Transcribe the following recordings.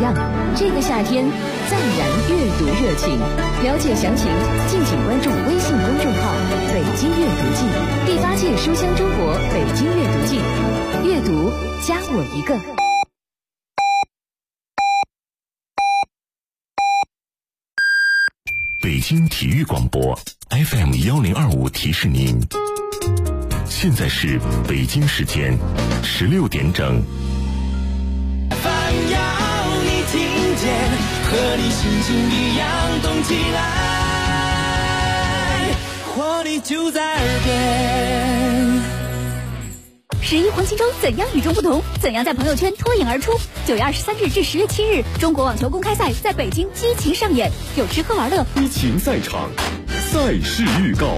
样？这个夏天再燃阅读热情。了解详情，敬请关注微信公众号“北京阅读季”第8届书香中国北京阅读季，阅读加我一个。 北京体育广播 FM1025 提示您，现在是北京时间16点整。 要你听见，和你心情一样动起来，活力就在耳边。 11黄金周怎样与众不同？怎样在朋友圈脱颖而出？9月23日至10月7日，中国网球公开赛在北京激情上演，有吃喝玩乐。 激情赛场，赛事预告。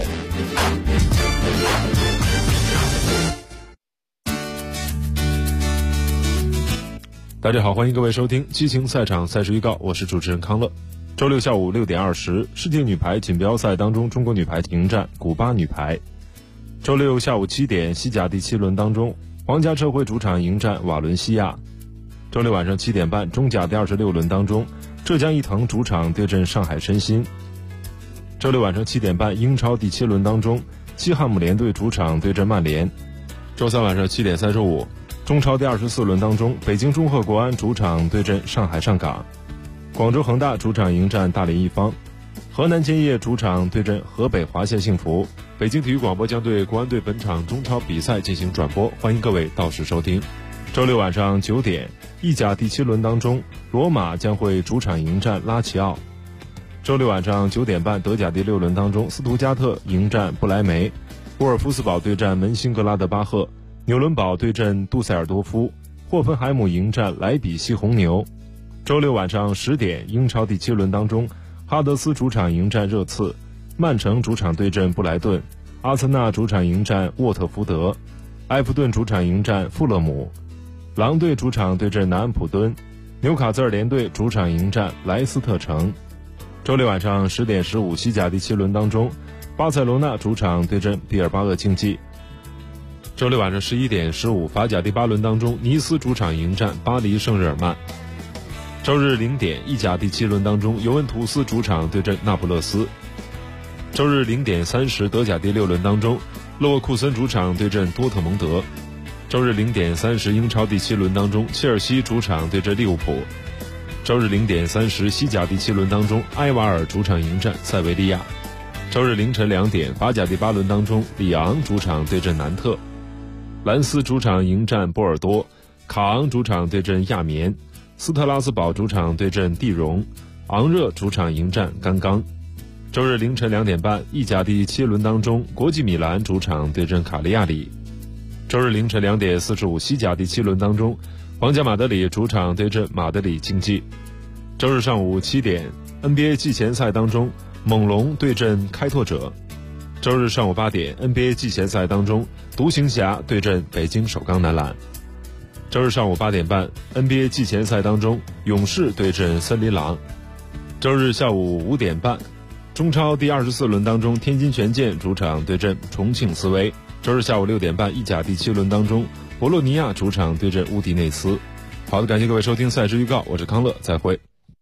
大家好，欢迎各位收听激情赛场赛事预告，我是主持人康乐。周六下午6点20，世界女排锦标赛当中，中国女排迎战古巴女排。周六下午7点，西甲第7轮当中，皇家社会主场迎战瓦伦西亚。周六晚上7点半，中甲第26轮当中，浙江毅腾主场对阵上海申鑫。周六晚上7点半，英超第7轮当中，西汉姆联队主场对阵曼联。周三晚上7点35，中超第24轮当中，北京中赫国安主场对阵上海上港。广州恒大主场迎战大连一方。河南建业主场对阵河北华夏幸福。北京体育广播将对国安队本场中超比赛进行转播，欢迎各位到时收听。周六晚上9点，意甲第7轮当中，罗马将会主场迎战拉齐奥。周六晚上9点半，德甲第6轮当中，斯图加特迎战不莱梅。沃尔夫斯堡对战门兴格拉德巴赫。纽伦堡对阵杜塞尔多夫。霍芬海姆迎战莱比锡红牛。周六晚上10点，英超第7轮当中，哈德斯主场迎战热刺。曼城主场对阵布莱顿。阿森纳主场迎战沃特福德。埃弗顿主场迎战富勒姆。狼队主场对阵南安普敦。纽卡斯尔联队主场迎战莱斯特城。周六晚上10点15，西甲第7轮当中，巴塞罗那主场对阵毕尔巴鄂竞技。周六晚上11点15，法甲第8轮当中，尼斯主场迎战巴黎圣日耳曼。周日0点，意甲第7轮当中，尤文图斯主场对阵那不勒斯。周日0点30，德甲第6轮当中，勒沃库森主场对阵多特蒙德。周日0点30，英超第7轮当中，切尔西主场对阵利物浦。周日0点30，西甲第7轮当中，埃瓦尔主场迎战塞维利亚。周日凌晨2点，法甲第8轮当中，里昂主场对阵南特。兰斯主场迎战波尔多。卡昂主场对阵亚眠。斯特拉斯堡主场对阵蒂荣。昂热主场迎战甘冈。周日凌晨2点半，意甲第7轮当中，国际米兰主场对阵卡利亚里。周日凌晨2点45，西甲第7轮当中，皇家马德里主场对阵马德里竞技。周日上午7点， NBA 季前赛当中，猛龙对阵开拓者。周日上午8点， NBA 季前赛当中，独行侠对阵北京首钢男篮。周日上午8点半， NBA 季前赛当中，勇士对阵森林狼。周日下午5点半，中超第24轮当中，天津权健主场对阵重庆斯威。周日下午6点半，意甲第7轮当中，博洛尼亚主场对阵乌迪内斯。好的，感谢各位收听赛事预告，我是康乐，再会。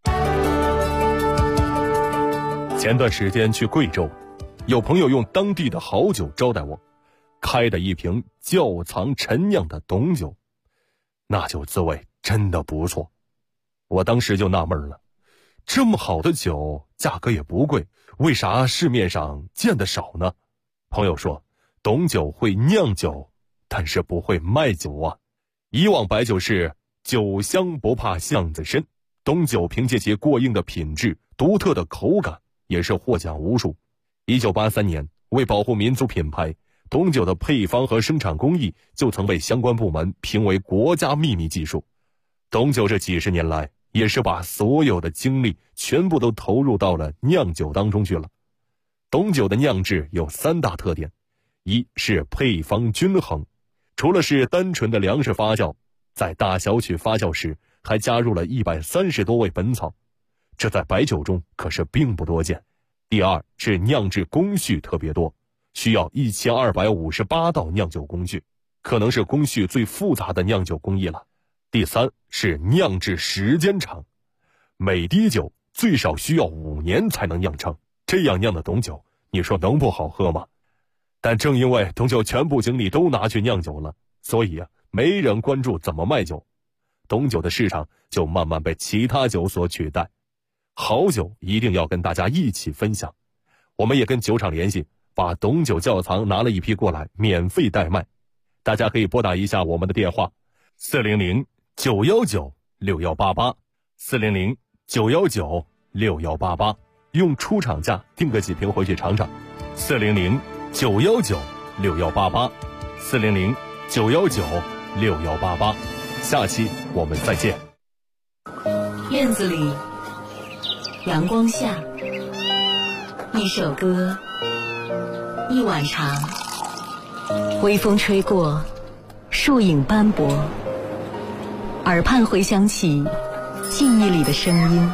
前段时间去贵州，有朋友用当地的好酒招待我，开的一瓶窖藏陈酿的董酒，那酒滋味真的不错。我当时就纳闷了，这么好的酒价格也不贵，为啥市面上见得少呢？朋友说，董酒会酿酒，但是不会卖酒啊。以往白酒是酒香不怕巷子深，董酒凭借其过硬的品质、独特的口感，也是获奖无数。1983年，为保护民族品牌，董酒的配方和生产工艺就曾被相关部门评为国家秘密技术。董酒这几十年来，也是把所有的精力全部都投入到了酿酒当中去了。董酒的酿制有3大特点，一是配方均衡，除了是单纯的粮食发酵，在大小曲发酵时还加入了130多味本草，这在白酒中可是并不多见。第二是酿制工序特别多，需要1258道酿酒工序，可能是工序最复杂的酿酒工艺了。第三是酿制时间长， 每滴酒最少需要5年才能酿成，这样酿的董酒，你说能不好喝吗？但正因为董酒全部精力都拿去酿酒了，所以没人关注怎么卖酒，董酒的市场就慢慢被其他酒所取代。好酒一定要跟大家一起分享，我们也跟酒厂联系，把董酒窖藏拿了一批过来，免费代卖。大家可以拨打一下我们的电话400-919-6188，400-919-6188，用出厂价订个几瓶回去尝尝。400-919-6188，400-919-6188。下期我们再见。 院子里，阳光下，一首歌，一碗茶，微风吹过，树影斑驳，耳畔回响起记忆里的声音。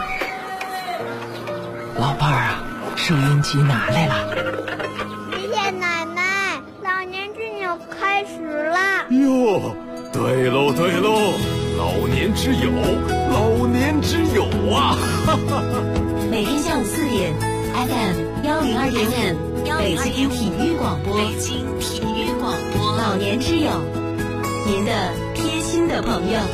老伴儿啊，收音机拿来了。 爷爷奶奶，老年之友开始了。 哟，对喽对喽，老年之友，老年之友啊！ 每天下午4点 ，FM 102.5，北京体育广播，北京体育广播，老年之友，您的贴心的朋友。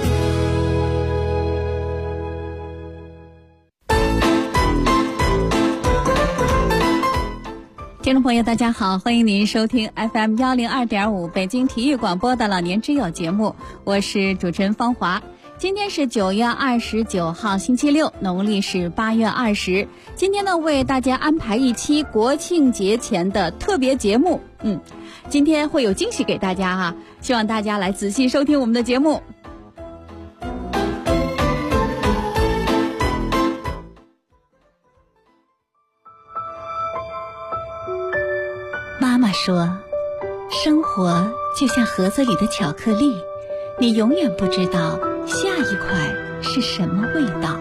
听众朋友大家好，欢迎您收听 FM 102.5北京体育广播的老年之友节目，我是主持人方华。今天是9月29号星期六，农历是8月20。今天呢，为大家安排一期国庆节前的特别节目。今天会有惊喜给大家哈，希望大家来仔细收听我们的节目。妈妈说，生活就像盒子里的巧克力，你永远不知道下一块是什么味道。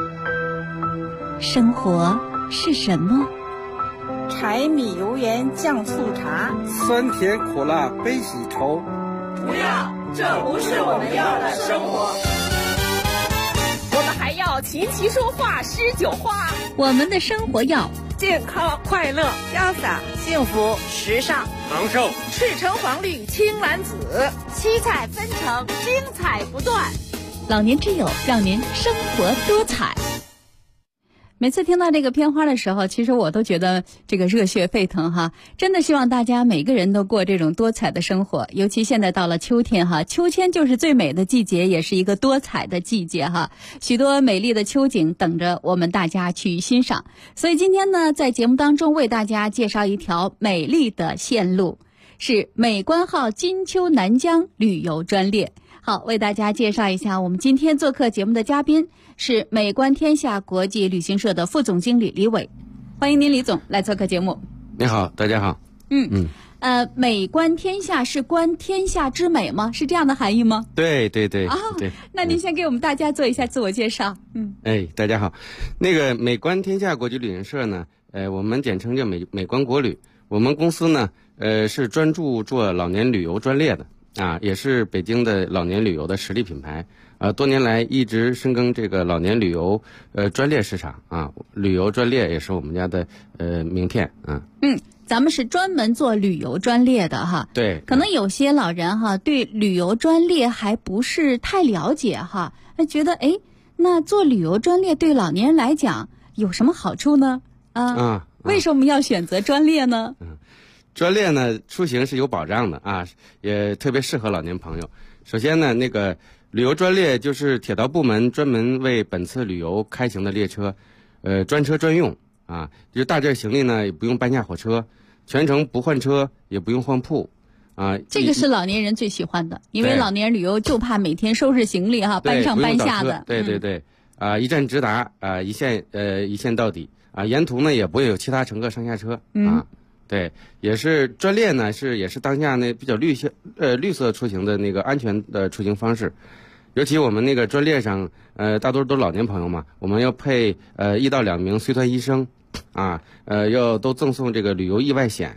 生活是什么？ 柴米油盐酱醋茶， 酸甜苦辣悲喜愁。 不要，这不是我们要的生活。 我们还要琴棋书画诗酒花。 我们的生活要健康、快乐、潇洒、幸福、时尚、 长寿。 赤橙黄绿青蓝紫， 七彩纷呈，精彩不断。 老年之友，让您生活多彩。每次听到这个片花的时候，其实我都觉得这个热血沸腾哈！真的希望大家每个人都过这种多彩的生活，尤其现在到了秋天哈，秋天就是最美的季节，也是一个多彩的季节哈。许多美丽的秋景等着我们大家去欣赏。所以今天呢，在节目当中为大家介绍一条美丽的线路，是美观号金秋南疆旅游专列。好，为大家介绍一下我们今天做客节目的嘉宾是美观天下国际旅行社的副总经理李伟，欢迎您李总来做客节目。 你好，大家好。 美观天下是观天下之美吗？是这样的含义吗？ 对。对。 那您先给我们大家做一下自我介绍。 大家好，那个美观天下国际旅行社呢，我们简称叫美观国旅。我们公司呢，是专注做老年旅游专列的。也是北京的老年旅游的实力品牌，多年来一直深耕这个老年旅游专列市场啊，旅游专列也是我们家的名片啊。 咱们是专门做旅游专列的哈。 对。 可能有些老人哈对旅游专列还不是太了解哈，觉得那做旅游专列对老年人来讲有什么好处呢？为什么要选择专列呢？ 专列呢，出行是有保障的啊，也特别适合老年朋友。首先呢，那个旅游专列就是铁道部门专门为本次旅游开行的列车，专车专用啊，就是大件行李呢也不用搬下火车，全程不换车也不用换铺啊。这个是老年人最喜欢的，因为老年人旅游就怕每天收拾行李哈，搬上搬下的。 对，一站直达啊，一线到底啊，沿途呢也不会有其他乘客上下车啊。对，也是专列呢，也是当下那比较绿色出行的那个安全的出行方式。尤其我们那个专列上，大多数都是老年朋友嘛，我们要配1到2名随团医生，要都赠送这个旅游意外险，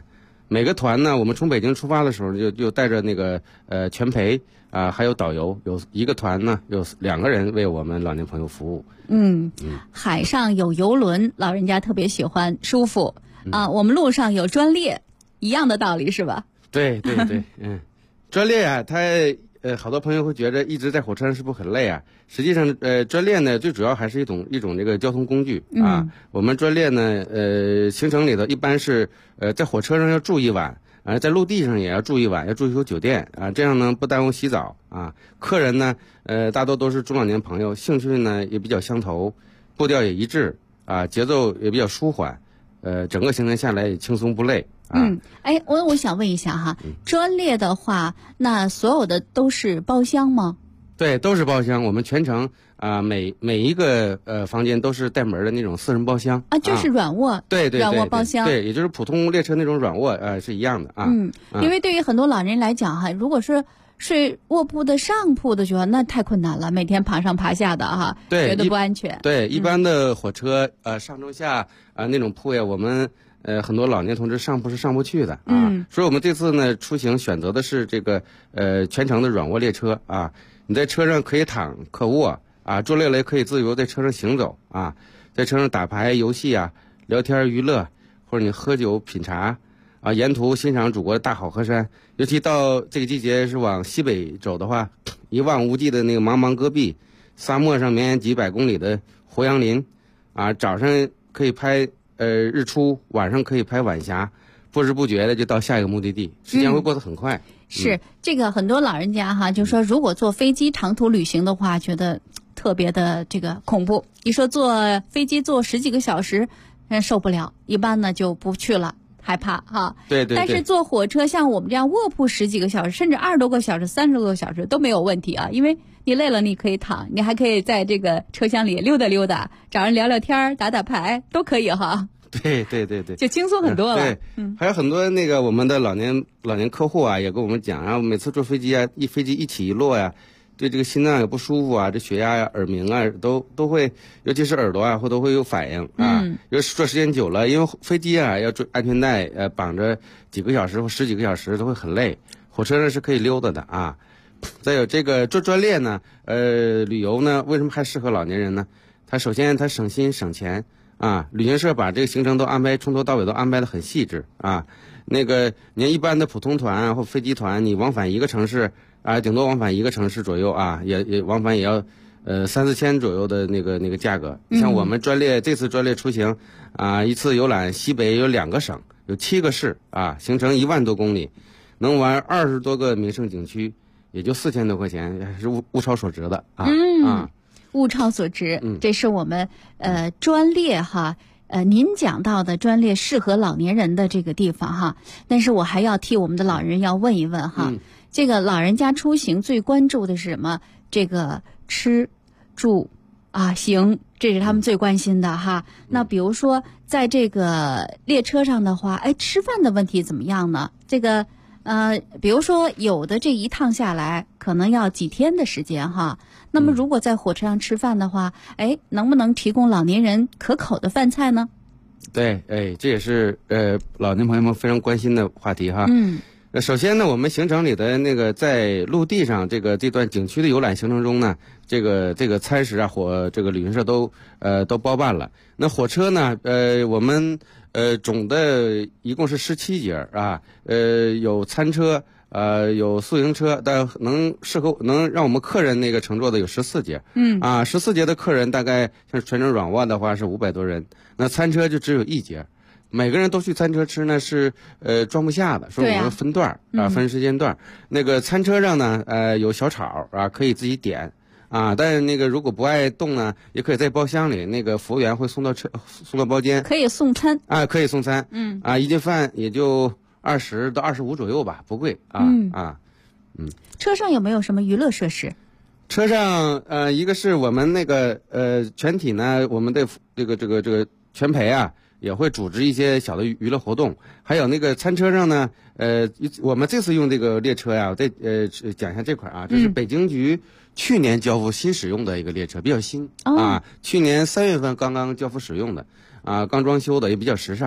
每个团呢，我们从北京出发的时候就带着那个全陪啊，还有导游，有一个团呢有2个人为我们老年朋友服务。 海上有游轮，老人家特别喜欢，舒服啊。我们路上有专列，一样的道理是吧？ 对，专列啊，它好多朋友会觉得一直在火车上是不是很累啊？实际上，专列呢最主要还是一种这个交通工具啊。我们专列呢，行程里头一般是在火车上要住一晚，在陆地上也要住一晚，要住一宿酒店啊，这样呢不耽误洗澡啊。客人呢，大多都是中老年朋友，兴趣呢也比较相投，步调也一致啊，节奏也比较舒缓，整个行程下来也轻松不累。 我想问一下哈，专列的话，那所有的都是包厢吗？ 对，都是包厢。我们全程啊，每一个房间都是带门的那种4人包厢啊，就是软卧， 对， 软卧包厢， 对，也就是普通列车那种软卧，是一样的啊。 因为对于很多老人来讲哈，如果是睡卧铺的上铺的话，那太困难了，每天爬上爬下的哈， 对， 觉得不安全。 对，一般的火车上中下那种铺呀，我们很多老年同志上铺是上不去的啊。所以我们这次呢出行选择的是这个全程的软卧列车啊。你在车上可以躺可卧啊，坐累了也可以自由在车上行走啊，在车上打牌游戏啊，聊天娱乐，或者你喝酒品茶啊，沿途欣赏祖国的大好河山。尤其到这个季节是往西北走的话，一望无际的那个茫茫戈壁，沙漠上绵延几百公里的胡杨林啊，早上可以拍日出，晚上可以拍晚霞，不知不觉的就到下一个目的地，时间会过得很快。 是这个很多老人家哈，就说如果坐飞机长途旅行的话，觉得特别的这个恐怖。一说坐飞机坐10几个小时，受不了，一般呢就不去了，害怕哈。 对。 但是坐火车像我们这样卧铺10几个小时，甚至20多个小时、30多个小时都没有问题啊，因为你累了你可以躺，你还可以在这个车厢里溜达溜达，找人聊聊天、打打牌都可以哈。 对， 就轻松很多了。 还有很多那个我们的老年客户啊，也跟我们讲，然后每次坐飞机啊，飞机一起一落呀，对这个心脏也不舒服啊，这血压呀、耳鸣啊，都会，尤其是耳朵啊，都会有反应啊。因为坐时间久了，因为飞机啊要安全带绑着几个小时或10几个小时都会很累，火车上是可以溜达的啊。再有这个坐专列呢，旅游呢，为什么还适合老年人呢？首先它省心省钱。旅行社把这个行程都安排，从头到尾都安排的很细致啊。那个您一般的普通团或飞机团，你往返一个城市啊，顶多往返1个城市左右啊，也往返也要3、4千左右的那个价格。像我们这次专列出行啊，一次游览西北有2个省，有7个市啊，行程1万多公里，能玩20多个名胜景区，也就4000多块钱，是物超所值的啊。 物超所值，这是我们专列哈，您讲到的专列适合老年人的这个地方哈。但是我还要替我们的老人要问一问哈，这个老人家出行最关注的是什么？这个吃、住啊、行，这是他们最关心的哈。那比如说在这个列车上的话，吃饭的问题怎么样呢？这个比如说有的这一趟下来可能要几天的时间哈。那么如果在火车上吃饭的话，能不能提供老年人可口的饭菜呢？ 对，这也是老年朋友们非常关心的话题哈。首先呢，我们行程里的那个在陆地上这段景区的游览行程中呢，这个餐食啊，这个旅行社都包办了。那火车呢，我们总的一共是17节啊，有餐车。有宿行车，但能让我们客人那个乘坐的有14节。14节的客人大概像全程软卧的话是500多人，那餐车就只有1节，每个人都去餐车吃呢是装不下的，所以我们分段分时间段。那个餐车上呢有小炒啊，可以自己点啊，但是那个如果不爱动呢，也可以在包厢里，那个服务员会送到包间， 可以送餐啊，可以送餐。一顿饭也就20到25左右吧，不贵啊。 车上有没有什么娱乐设施？ 车上一个是我们那个全体呢，我们的这个全陪啊，也会组织一些小的娱乐活动。还有那个餐车上呢，我们这次用这个列车呀，我再讲一下这块啊，这是北京局去年交付新使用的一个列车，比较新啊，去年3月份刚刚交付使用的啊，刚装修的，也比较时尚。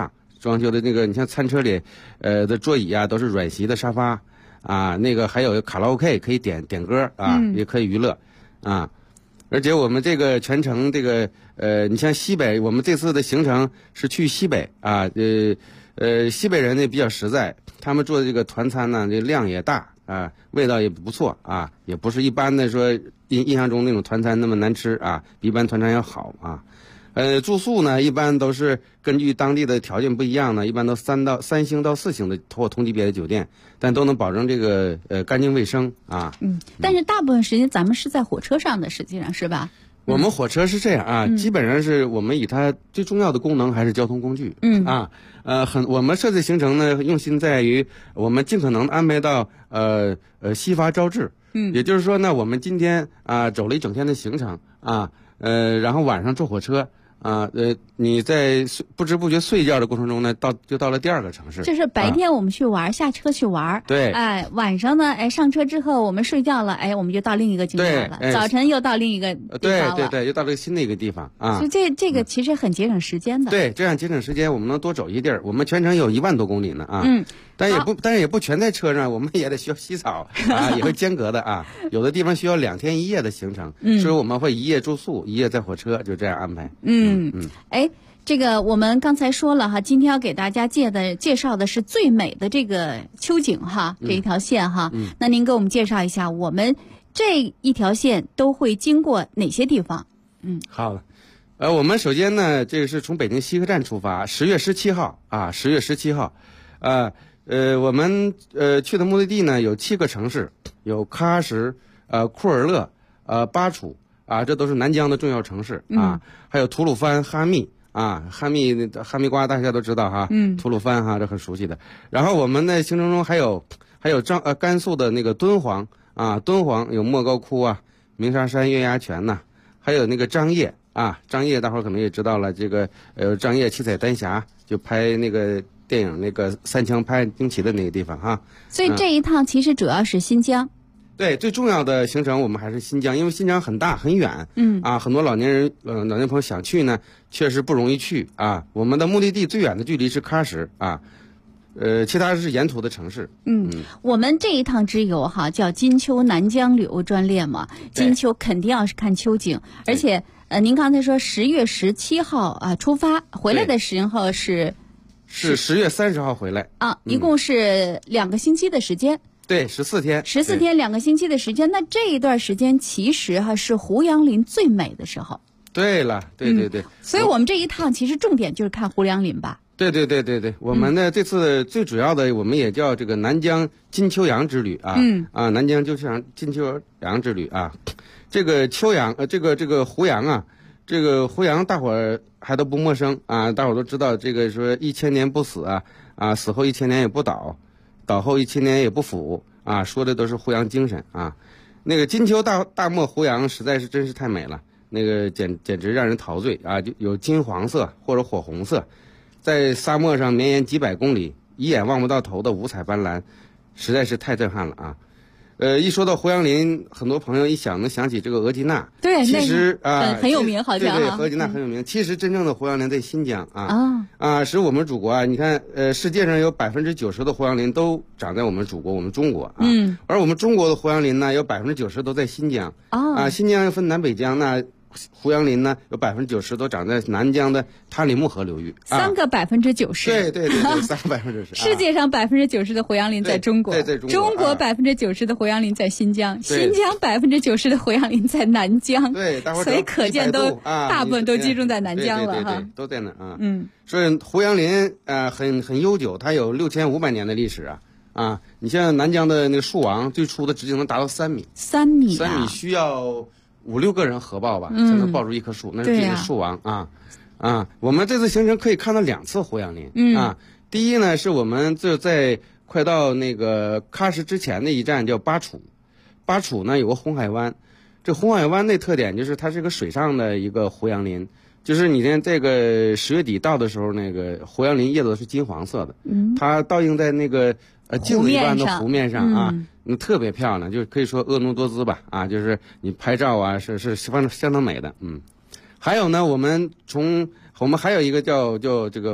装修的那个，你像餐车里，的座椅啊都是软席的沙发，啊，那个还有卡拉 OK 可以点歌啊，也可以娱乐，啊，而且我们这个全程这个你像西北，我们这次的行程是去西北啊，西北人呢比较实在，他们做的这个团餐呢，这量也大啊，味道也不错啊，也不是一般的说印象中那种团餐那么难吃啊，比一般团餐要好啊。住宿呢，一般都是根据当地的条件不一样呢，一般都3星到4星的或同级别的酒店，但都能保证这个干净卫生啊。 但是大部分时间咱们是在火车上的，实际上是吧？ 我们火车是这样啊，基本上是我们以它最重要的功能还是交通工具。我们设计行程呢，用心在于我们尽可能安排到西发招致。也就是说呢，我们今天走了一整天的行程啊，然后晚上坐火车。你在不知不觉睡觉的过程中呢，就到了第2个城市。 就是白天我们去玩，下车去玩。 对。 晚上呢，上车之后我们睡觉了，我们就到另一个景点了。早晨又到另一个地方了。 对，又到了新的一个地方啊。 所以这个其实很节省时间的。 对，这样节省时间，我们能多走一地儿。我们全程有1万多公里呢啊。但是也不全在车上，我们也得需要洗澡啊，也会间隔的啊。有的地方需要2天1夜的行程，所以我们会1夜住宿，1夜在火车，就这样安排。 这个我们刚才说了哈，今天要给大家介绍的是最美的这个秋景哈，这一条线哈。那您给我们介绍一下，我们这一条线都会经过哪些地方？ 好了，我们首先呢，这个是从北京西客站出发，10月17号啊，10月17号，我们去的目的地呢有7个城市，有喀什、库尔勒、巴楚啊，这都是南疆的重要城市啊，还有吐鲁番、哈密。哈密瓜大家都知道哈，吐鲁番哈，这很熟悉的。然后我们的行程中还有甘肃的那个敦煌啊，敦煌有莫高窟啊、鸣沙山、月牙泉呐，还有那个张掖啊，张掖大伙儿可能也知道了，这个张掖七彩丹霞就拍那个电影那个3枪拍惊奇的那个地方哈。 所以这一趟其实主要是新疆。 对，最重要的行程我们还是新疆，因为新疆很大很远，很多老年朋友想去呢，确实不容易去啊。我们的目的地最远的距离是喀什啊，其他是沿途的城市。 我们这一趟之游哈叫金秋南疆旅游专列嘛，金秋肯定要是看秋景，而且您刚才说10月17号出发，回来的时候是 10月30号回来啊，一共是2个星期的时间。 对，14天 2个星期的时间，那这一段时间其实是胡杨林最美的时候。 对了，对， 所以我们这一趟其实重点就是看胡杨林吧。 对，我们呢这次最主要的我们也叫这个南疆金秋阳之旅啊，南疆金秋阳之旅啊，这个秋阳这个胡杨啊，这个胡杨大伙儿还都不陌生啊，大伙儿都知道这个说1000年不死啊，死后1000年也不倒。倒后1000年也不腐啊，说的都是胡杨精神啊。那个金秋大漠胡杨实在是真是太美了，那个简直让人陶醉啊！就有金黄色或者火红色，在沙漠上绵延几百公里，一眼望不到头的五彩斑斓，实在是太震撼了啊！一说到胡杨林，很多朋友一想能想起这个额济纳， 对， 其实很有名，好像对，额济纳很有名。其实真正的胡杨林在新疆是我们祖国啊！你看，世界上有90%的胡杨林都长在我们祖国，我们中国啊。而我们中国的胡杨林呢，有90%都在新疆新疆又分南北疆，那胡杨林呢，有90%都长在南疆的塔里木河流域 ，3个90%。 对，3个90%。 世界上90%的胡杨林在中国， 在中国90%的胡杨林在新疆，新疆90%的胡杨林在南疆。 对， 所以可见大部分都集中在南疆了哈。对，都在那啊。所以胡杨林很悠久，它有6500年的历史啊。你像南疆的那个树王，最初的直径能达到3米，3米需要5-6个人合抱吧，才能抱住一棵树，那是树王啊。我们这次行程可以看到2次胡杨林第一呢，是我们就在快到那个喀什之前的一站叫巴楚，巴楚呢有个红海湾，这红海湾的特点就是它是个水上的一个胡杨林，就是你看这个10月底到的时候，那个胡杨林叶子是金黄色的，它倒映在那个镜子一般的湖面上特别漂亮，就是可以说婀娜多姿吧就是你拍照是相当美的。还有呢，我们还有一个叫这个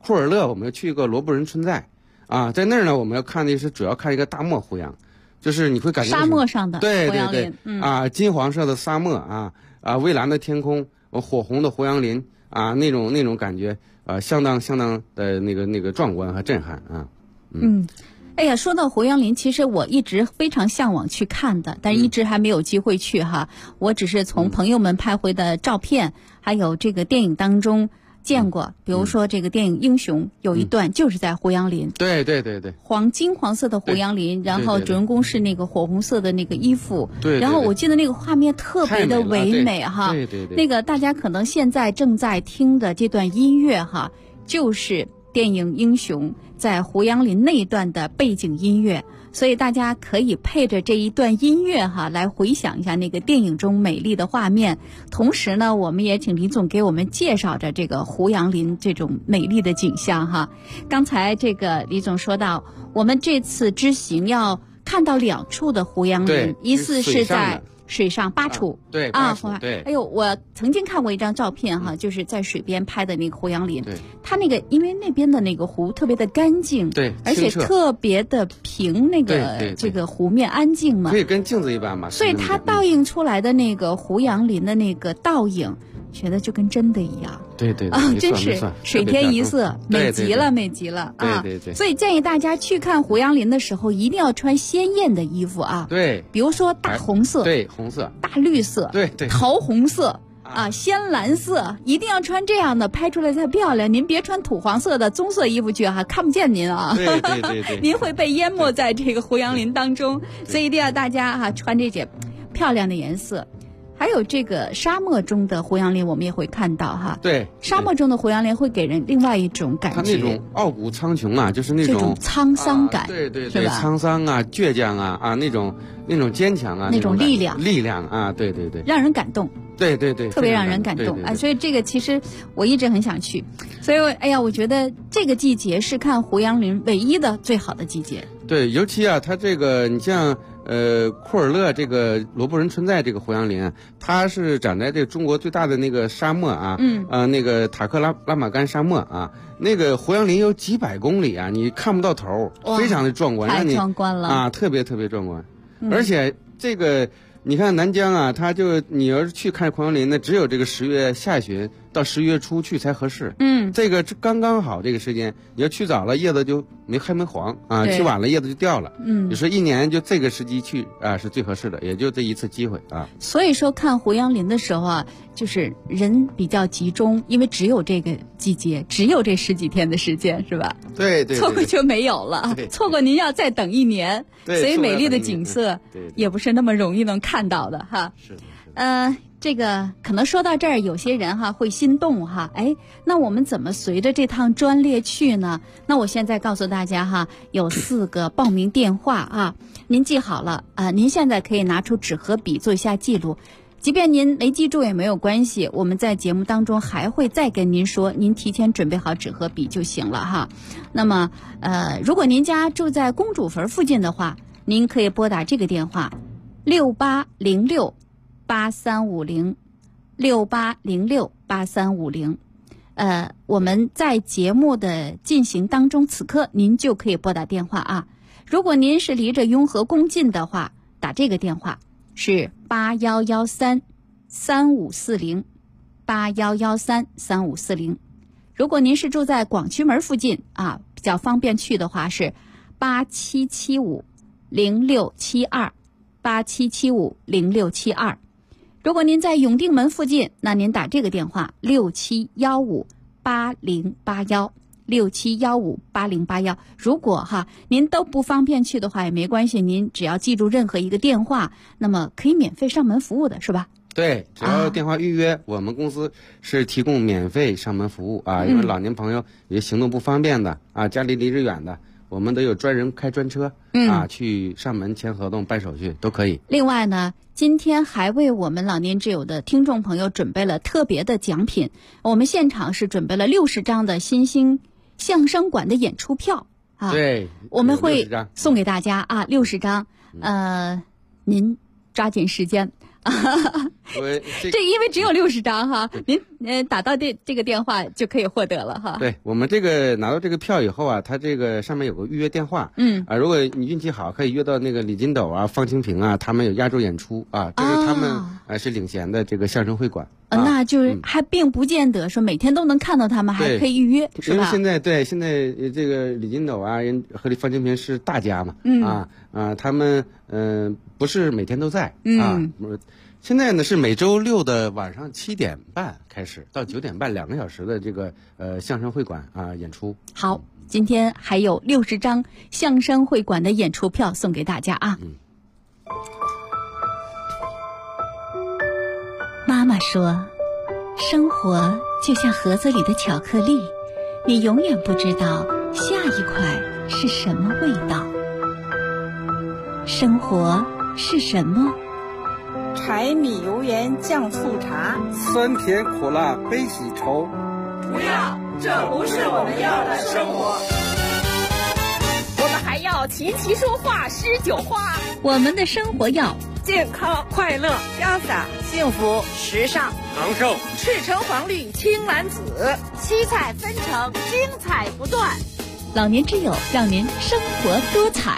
库尔勒我们要去一个罗布人村寨啊，在那儿呢我们要看的是主要看一个大漠胡杨，就是你会感觉沙漠上的对胡杨林， 对对，啊，金黄色的沙漠啊，蔚蓝的天空，火红的胡杨林啊，那种感觉相当的那个壮观和震撼啊。 哎呀，说到胡杨林，其实我一直非常向往去看的，但一直还没有机会去哈。我只是从朋友们拍回的照片，还有这个电影当中见过，比如说这个电影《英雄》有一段就是在胡杨林， 对， 金黄色的胡杨林，然后主人公是那个火红色的那个衣服， 对， 然后我记得那个画面特别的唯美哈， 对， 那个大家可能现在正在听的这段音乐哈，就是电影《英雄》在胡杨林那一段的背景音乐，所以大家可以配着这一段音乐哈来回想一下那个电影中美丽的画面。同时呢，我们也请李总给我们介绍着这个胡杨林这种美丽的景象哈。刚才这个李总说到，我们这次之行要看到2处的胡杨林，一次是在水上8处， 对8处，对。 哎呦，我曾经看过一张照片哈，就是在水边拍的那个胡杨林， 对， 它那个因为那边的那个湖特别的干净， 对， 而且特别的平，那个对这个湖面安静嘛， 可以跟镜子一般嘛， 所以它倒映出来的那个胡杨林的那个倒影，觉得就跟真的一样。 对真是水天一色，美极了啊！ 对， 所以建议大家去看胡杨林的时候，一定要穿鲜艳的衣服啊。 对， 比如说大红色， 对，红色， 大绿色， 对， 桃红色啊，鲜蓝色，一定要穿这样的，拍出来才漂亮。您别穿土黄色的棕色衣服去哈，看不见您啊。 对， 您会被淹没在这个胡杨林当中，所以一定要大家哈穿这些漂亮的颜色。还有这个沙漠中的胡杨林，我们也会看到哈。 对， 沙漠中的胡杨林会给人另外一种感觉， 它那种傲骨苍穹啊，就是那种沧桑感， 对， 沧桑啊，倔强啊，那种坚强啊， 那种力量啊，对， 让人感动。 对， 特别让人感动哎，所以这个其实我一直很想去，所以哎呀，我觉得这个季节是看胡杨林唯一的最好的季节。 对，尤其啊，它这个你像库尔勒这个罗布人村寨这个胡杨林，它是长在这个中国最大的那个沙漠啊，那个塔克拉玛干沙漠啊，那个胡杨林有几百公里啊，你看不到头，非常的壮观， 太壮观了啊，特别壮观，而且这个。你看南疆啊，你要是去看胡杨林，那只有这个10月下旬到11月初去才合适。这个刚刚好这个时间，你要去早了叶子就还没黄啊，去晚了叶子就掉了。你说一年就这个时机去啊是最合适的，也就这一次机会啊。 所以说看胡杨林的时候啊，就是人比较集中，因为只有这个季节，只有这10几天的时间，是吧？ 对， 错过就没有了，错过您要再等1年。所以美丽的景色也不是那么容易能看到的哈。 是。 这个可能说到这儿，有些人哈会心动哈。哎，那我们怎么随着这趟专列去呢？那我现在告诉大家哈，有4个报名电话啊，您记好了啊。您现在可以拿出纸和笔做一下记录，即便您没记住也没有关系，我们在节目当中还会再跟您说，您提前准备好纸和笔就行了哈。那么如果您家住在公主坟附近的话，您可以拨打这个电话6806835068068350。我们在节目的进行当中，此刻您就可以拨打电话啊。如果您是离着雍和宫近的话，打这个电话是8113354081133540。如果您是住在广渠门附近啊，比较方便去的话是8775067287750672。如果您在永定门附近，那您打这个电话6715808167158081。如果您都不方便去的话也没关系，您只要记住任何一个电话，那么可以免费上门服务的，是吧？ 对，只要电话预约，我们公司是提供免费上门服务啊。因为老年朋友也行动不方便的啊，家里离着远的，我们都有专人开专车啊，去上门签合同、办手续都可以。 另外呢，今天还为我们老年之友的听众朋友准备了特别的奖品，我们现场是准备了60张的新兴相声馆的演出票啊。 对， 我们会送给大家啊60张。您抓紧时间这因为只有60张哈，您打到这个电话就可以获得了哈。 对，我们这个拿到这个票以后啊，它这个上面有个预约电话，如果你运气好，可以约到那个李金斗啊、方清平啊，他们有压轴演出啊，这是他们是领衔的这个相声会馆。 那就是还并不见得说每天都能看到他们，还可以预约，是吧？ 因为现在这个李金斗啊，和方清平是大家嘛，他们不是每天都在现在呢是每周6的晚上7点半开始到9点半2个小时的这个相声会馆演出。 好，今天还有60张相声会馆的演出票送给大家啊。妈妈说，生活就像盒子里的巧克力，你永远不知道下一块是什么味道。生活是什么？ 柴米油盐酱醋茶， 酸甜苦辣悲喜愁。 不要，这不是我们要的生活。 我们还要琴棋书画诗酒花。 我们的生活要健康、快乐、潇洒、幸福、时尚、 长寿。 赤橙黄绿青蓝紫， 七彩纷呈，精彩不断。 老年之友，让您生活多彩。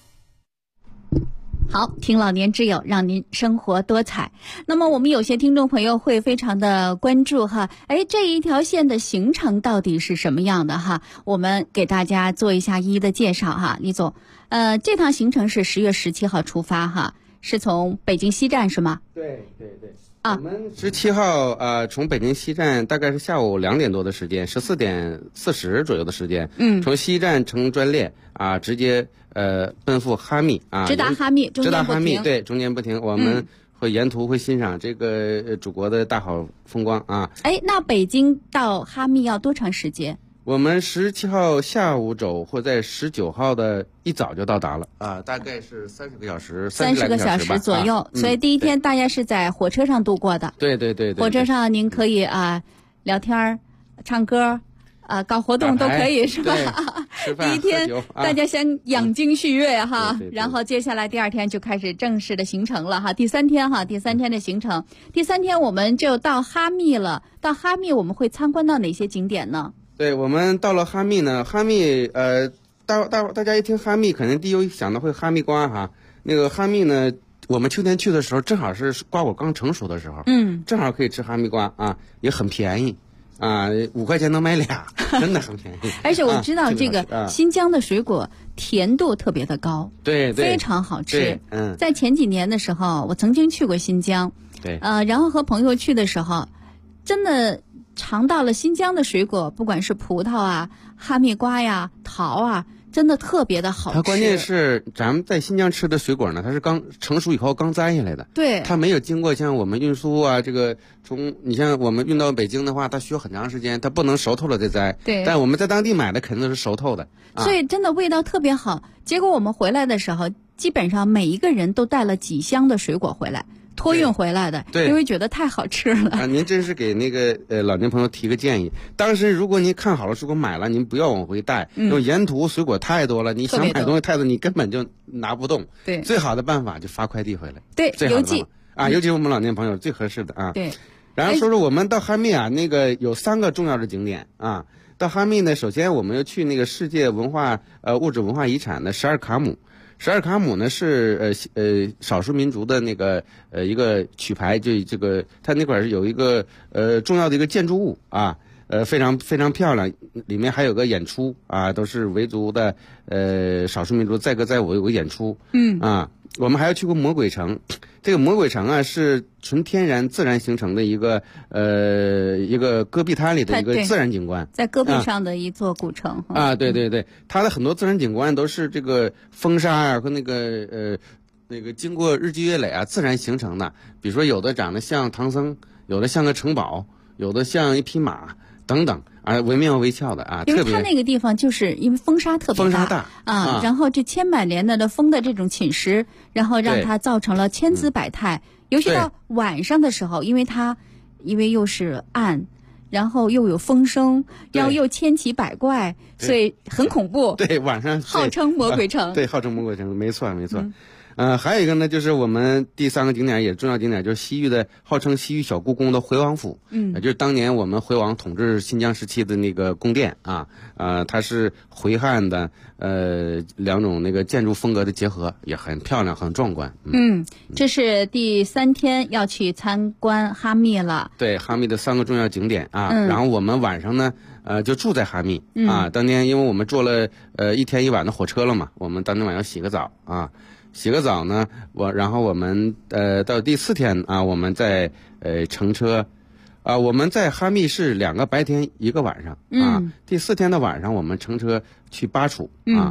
好，听老年之友，让您生活多彩。那么我们有些听众朋友会非常的关注哈，这一条线的行程到底是什么样的哈？我们给大家做一下一一的介绍哈。李总，这趟行程是10月17号出发哈，是从北京西站是吗？ 对。我们17号从北京西站大概是下午2点多的时间，14点40左右的时间，从西站乘专列直接奔赴哈密直达哈密， 直达哈密，对，中间不停，我们会沿途会欣赏这个祖国的大好风光啊。 那北京到哈密要多长时间？ 我们17号下午走，或在19号的一早就到达了大概是30个小时，30 个小时左右。所以第一天大家是在火车上度过的。 对。 火车上您可以聊天、唱歌。搞活动都可以是吧？第一天大家先养精蓄锐哈， 对， 然后接下来第2天就开始正式的行程了哈。第三天的行程，第3天我们就到哈密了。到哈密我们会参观到哪些景点呢？ 对，我们到了哈密呢，哈密大家一听哈密，可能第一想到会哈密瓜哈。那个哈密呢，我们秋天去的时候正好是瓜果刚成熟的时候，正好可以吃哈密瓜也很便宜。5块钱能买俩，真的很便宜。 而且我知道这个新疆的水果甜度特别的高， 对， 非常好吃。在前几年的时候，我曾经去过新疆， 对， 然后和朋友去的时候，真的尝到了新疆的水果，不管是葡萄哈密瓜桃真的特别的好吃。 它关键是咱们在新疆吃的水果呢，它是刚成熟以后刚摘下来的， 对， 它没有经过像我们运输这个你像我们运到北京的话，它需要很长时间，它不能熟透了再摘。 对， 但我们在当地买的肯定是熟透的， 所以真的味道特别好。结果我们回来的时候，基本上每一个人都带了几箱的水果回来。托运回来的，因为觉得太好吃了您真是给那个老年朋友提个建议。当时如果您看好了水果买了，您不要往回带，因为沿途水果太多了，你想买东西太多，你根本就拿不动。 对， 最好的办法就发快递回来。 对，邮寄尤其是我们老年朋友最合适的对， 然后说说我们到哈密那个有3个重要的景点到哈密呢，首先我们要去那个世界文化物质文化遗产的十二卡姆。十二卡姆呢是少数民族的那个一个曲牌，就这个它那块有一个重要的一个建筑物非常非常漂亮，里面还有个演出都是维族的少数民族载歌载舞有个演出。我们还要去过魔鬼城，这个魔鬼城是纯天然自然形成的一个戈壁滩里的一个自然景观， 在戈壁上的一座古城对，它的很多自然景观都是这个风沙和那个经过日积月累自然形成的，比如说有的长得像唐僧，有的像个城堡，有的像一匹马等等惟妙惟肖的因为它那个地方就是因为风沙特别大然后这千百年的风的这种侵蚀，然后让它造成了千姿百态。尤其到晚上的时候，因为又是暗，然后又有风声，然后又千奇百怪，所以很恐怖。 对，晚上号称魔鬼城。 对，号称魔鬼城，没错。 还有一个呢，就是我们第3个景点也重要景点，就是西域的号称西域小故宫的回王府，就是当年我们回王统治新疆时期的那个宫殿啊，它是回汉的2种那个建筑风格的结合，也很漂亮，很壮观。 这是第3天要去参观哈密了。 对，哈密的3个重要景点啊，然后我们晚上呢，就住在哈密啊。当天因为我们坐了1天1晚的火车了嘛，我们当天晚上洗个澡啊。洗个澡呢，然后我们到第4天啊，我们再乘车，我们在哈密是2个白天1个晚上啊。第4天的晚上，我们乘车去巴楚啊，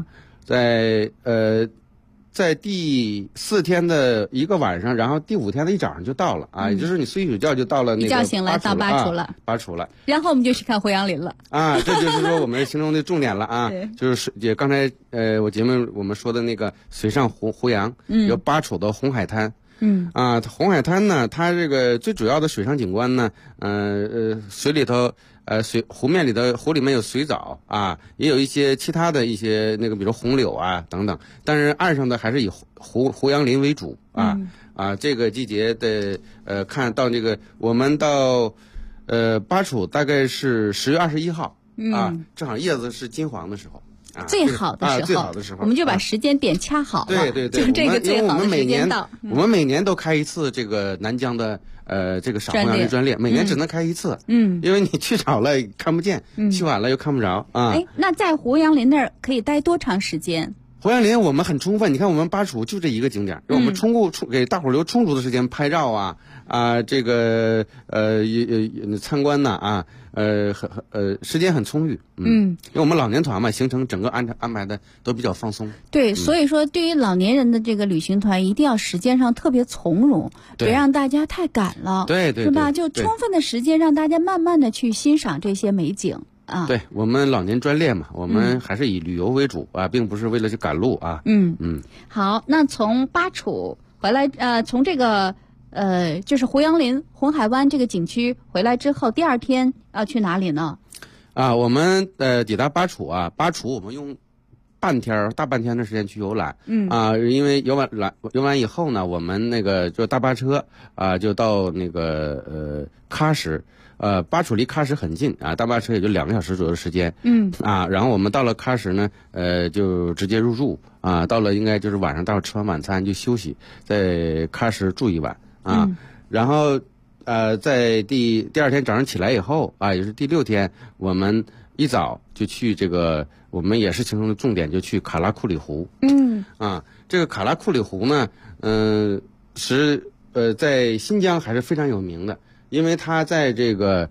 在第4天的1个晚上，然后第5天的一早上就到了啊，也就是你睡一宿觉就到了那个一觉醒来到巴楚了， 巴楚了。 然后我们就去看胡杨林了啊，这就是说我们行程的重点了啊，就是也刚才我节目我们说的那个水上胡杨，有巴楚的红海滩。红海滩呢，它这个最主要的水上景观呢，水里头，湖里面有水藻啊，也有一些其他的一些那个，比如红柳啊等等，但是岸上的还是以胡杨林为主啊。这个季节的看到这个，我们到巴楚大概是10月21号啊，正好叶子是金黄的时候。 最好的时候，我们就把时间点掐好了。 对， 就这个最好的时间到。 我们每年都开一次这个南疆的这个赏胡杨林专列，每年只能开一次。因为你去早了看不见，去晚了又看不着啊。 那在胡杨林那儿可以待多长时间？ 胡杨林我们很充分，你看我们巴楚就这一个景点，让我们给大伙留充足的时间拍照这个参观呐时间很充裕。因为我们老年团嘛，行程整个安排的都比较放松。 对，所以说对于老年人的这个旅行团，一定要时间上特别从容，别让大家太赶了。 对， 是吧？就充分的时间让大家慢慢的去欣赏这些美景。 对，我们老年专列嘛，我们还是以旅游为主并不是为了去赶路啊。 好，那从巴楚回来，从这个就是胡杨林红海湾这个景区回来之后，第2天要去哪里呢？ 我们抵达巴楚巴楚我们用大半天的时间去游览。因为游完以后呢，我们那个就大巴车就到那个喀什。巴楚离喀什很近大巴车也就2个小时左右的时间。然后我们到了喀什呢，就直接入住到了应该就是晚上，待会儿吃完晚餐就休息，在喀什住一晚然后在第2天早上起来以后也是第6天，我们一早就去这个，我们也是行程的重点，就去卡拉库里湖。这个卡拉库里湖呢，是在新疆还是非常有名的。因为它在这个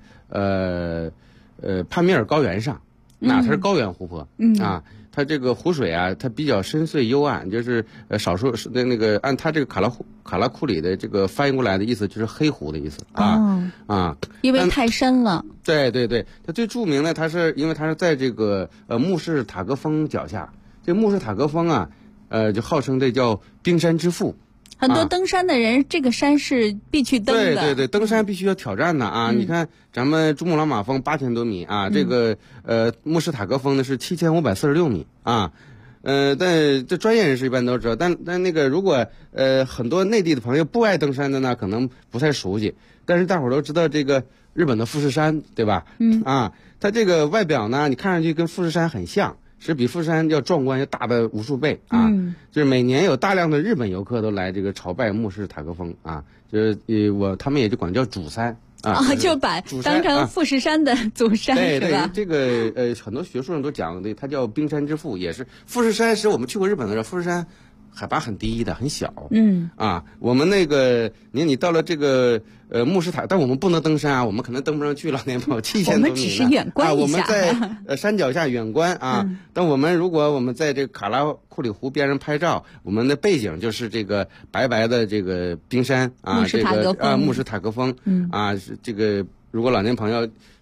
潘米尔高原上，它是高原湖泊它这个湖水它比较深邃幽暗，就是少数是那个按它这个卡拉库里的这个翻译过来的意思就是黑湖的意思因为太深了。 对，它最著名的它是因为它是在这个慕士塔格峰脚下，这慕士塔格峰就号称这叫冰山之父。 很多登山的人，这个山是必去登的。 对，登山必须要挑战的你看咱们珠穆朗玛峰8000多米这个慕士塔格峰呢是7546米但这专业人士一般都知道，但那个如果很多内地的朋友不爱登山的呢，可能不太熟悉。但是大伙儿都知道这个日本的富士山，对吧？它这个外表呢，你看上去跟富士山很像。是比富士山要壮观，要大的无数倍就是每年有大量的日本游客都来这个朝拜慕士塔格峰就是他们也就管叫主山就把当成富士山的祖山对是吧？ 这个很多学术上都讲的，它叫冰山之父，也是富士山是我们去过日本的时候，富士山海拔很低的，很小。我们那个你到了这个慕士塔，但我们不能登山我们可能登不上去了，那朋友7000多米。 我们只是远观一下我们在山脚下远观但如果我们在这个卡拉库里湖边上拍照，我们的背景就是这个白白的这个冰山慕士塔格峰慕士塔格峰这个如果老年朋友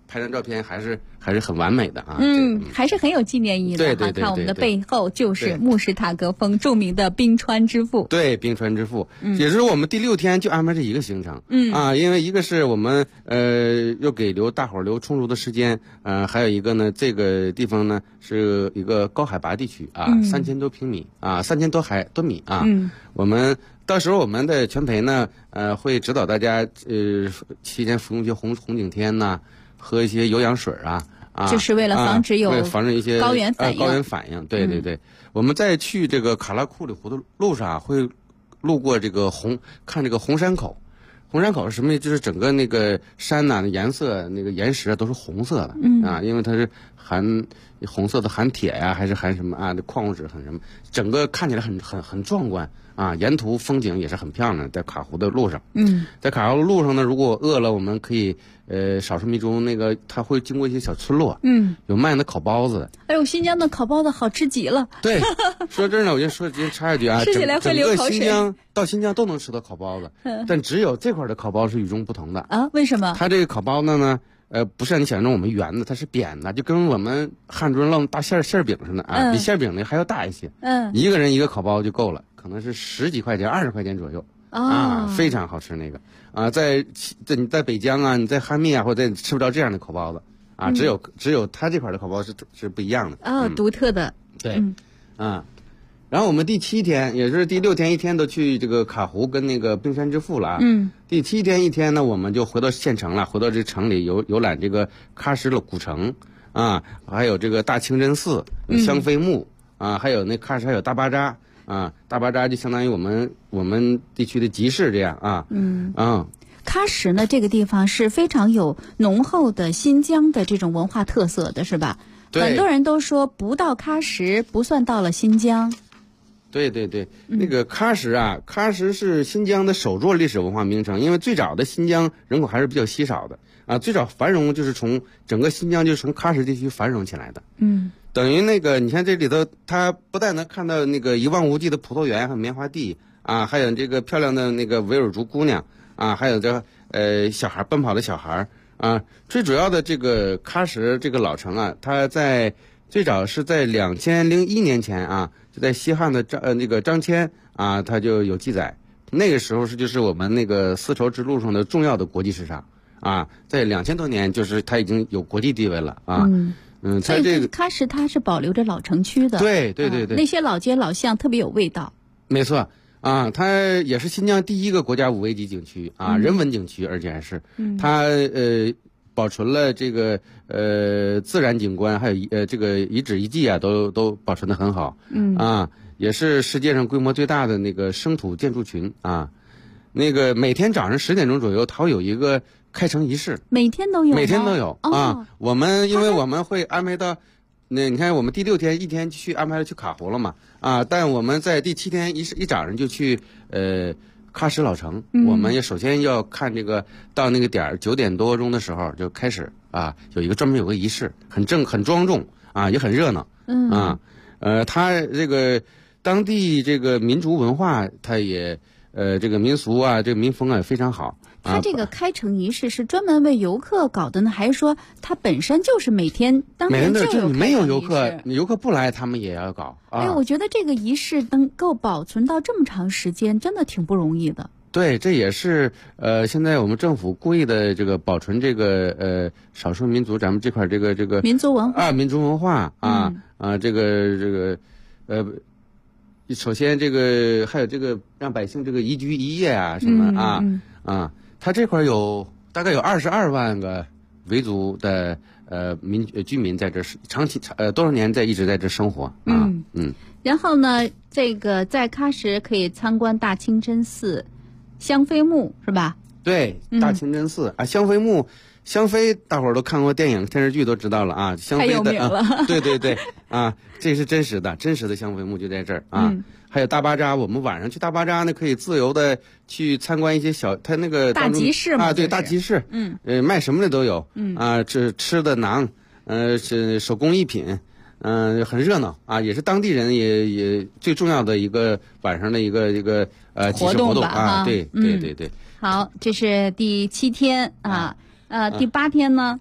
拍张照片还是很完美的啊。 还是很有纪念意义的。 对对对， 看我们的背后就是慕士塔格峰著名的冰川之父。 对，冰川之父，也是我们第6天就安排这一个行程。因为一个是我们又给大伙留充足的时间，还有一个呢，这个地方呢是一个高海拔地区啊，3000多平米啊，3000多米啊。我们到时候我们的全培呢，会指导大家期间服用一些红景天呐，喝一些有氧水啊。 就是为了防止一些高原反应。 高原反应，对对对。我们在去这个卡拉库里湖的路上会路过这个看这个红山口。红山口是什么？就是整个那个山呐，颜色那个岩石都是红色的，因为它是含红色的含铁呀，还是含什么啊？矿物质很什么，整个看起来很壮观啊！沿途风景也是很漂亮，在卡湖的路上。在卡湖的路上呢，如果饿了，我们可以少数民族那个它会经过一些小村落，有卖的烤包子的。 哎呦，新疆的烤包子好吃极了。 对，说真的，我就说今天插一句啊， 吃起来会流口水。 到新疆都能吃到烤包子，但只有这块的烤包是与众不同的啊？为什么？ 它这个烤包子呢，不像你想象中我们圆的，它是扁的，就跟我们汉族人烙大馅饼似的啊，比馅饼呢还要大一些。一个人一个烤包就够了，可能是10几块钱、20块钱左右非常好吃那个啊。你在北疆啊，你在哈密啊，或者吃不着这样的烤包子啊，只有它这块的烤包是不一样的独特的。 对，然后我们第7天，也是第6天，一天都去这个卡湖跟那个冰山之父了啊。第7天一天呢，我们就回到县城了，回到这城里游览这个喀什的古城啊，还有这个大清真寺、香妃墓啊，还有那喀什还有大巴扎啊，大巴扎就相当于我们地区的集市这样啊。 喀什呢，这个地方是非常有浓厚的新疆的这种文化特色的，是吧？很多人都说不到喀什不算到了新疆。 对对对，那个喀什啊，喀什是新疆的首座历史文化名城，因为最早的新疆人口还是比较稀少的啊，最早繁荣就是从整个新疆就是从喀什地区繁荣起来的。等于那个你看这里头，它不但能看到那个一望无际的葡萄园和棉花地啊，还有这个漂亮的那个维吾尔族姑娘啊，还有这小孩奔跑的小孩啊，最主要的这个喀什这个老城啊，它最早是在2001年前啊，就在西汉的张骞啊，他就有记载。那个时候就是我们那个丝绸之路上的重要的国际市场啊，在2000多年就是它已经有国际地位了啊。 所以这个喀什它是保留着老城区的。 对， 那些老街老巷特别有味道。 没错啊，它也是新疆第一个国家5A级景区啊，人文景区，而且还是它保存了这个自然景观，还有这个遗址遗迹啊，都保存得很好。也是世界上规模最大的那个生土建筑群啊。那个每天早上10点钟左右，它会有一个开城仪式。 每天都有啊。因为我们会安排到，你看我们第6天一天安排了去卡湖了嘛啊，但我们在第7天一早上就去喀什老城，我们也首先要看这个，到那个点9点多钟的时候就开始啊，专门有个仪式，很庄重啊，也很热闹。它这个当地这个民族文化，它也这个民俗啊，这个民风啊也非常好。 它这个开城仪式是专门为游客搞的呢，还是说它本身就是每天当天就有开城仪式？ 没有游客不来，他们也要搞。 我觉得这个仪式能够保存到这么长时间，真的挺不容易的。 对，这也是现在我们政府故意的这个保存这个少数民族咱们这块这个民族文化民族文化这个首先这个还有这个让百姓这个宜居宜业啊什么它这块大概有22万个维族的居民在这长期多少年一直在这生活然后呢，这个在喀什可以参观大清真寺、香妃墓是吧？ 对，大清真寺香妃墓。香妃大伙儿都看过电影电视剧都知道了啊，香妃的对啊，这是真实的香妃墓就在这儿啊。还有大巴扎，我们晚上去大巴扎呢，可以自由的去参观一些它那个大集市嘛对，大集市，卖什么的都有这吃的馕，是手工艺品，很热闹啊，也是当地人也最重要的一个晚上的一个集市活动啊，对。 好，这是第7天啊。第8天呢？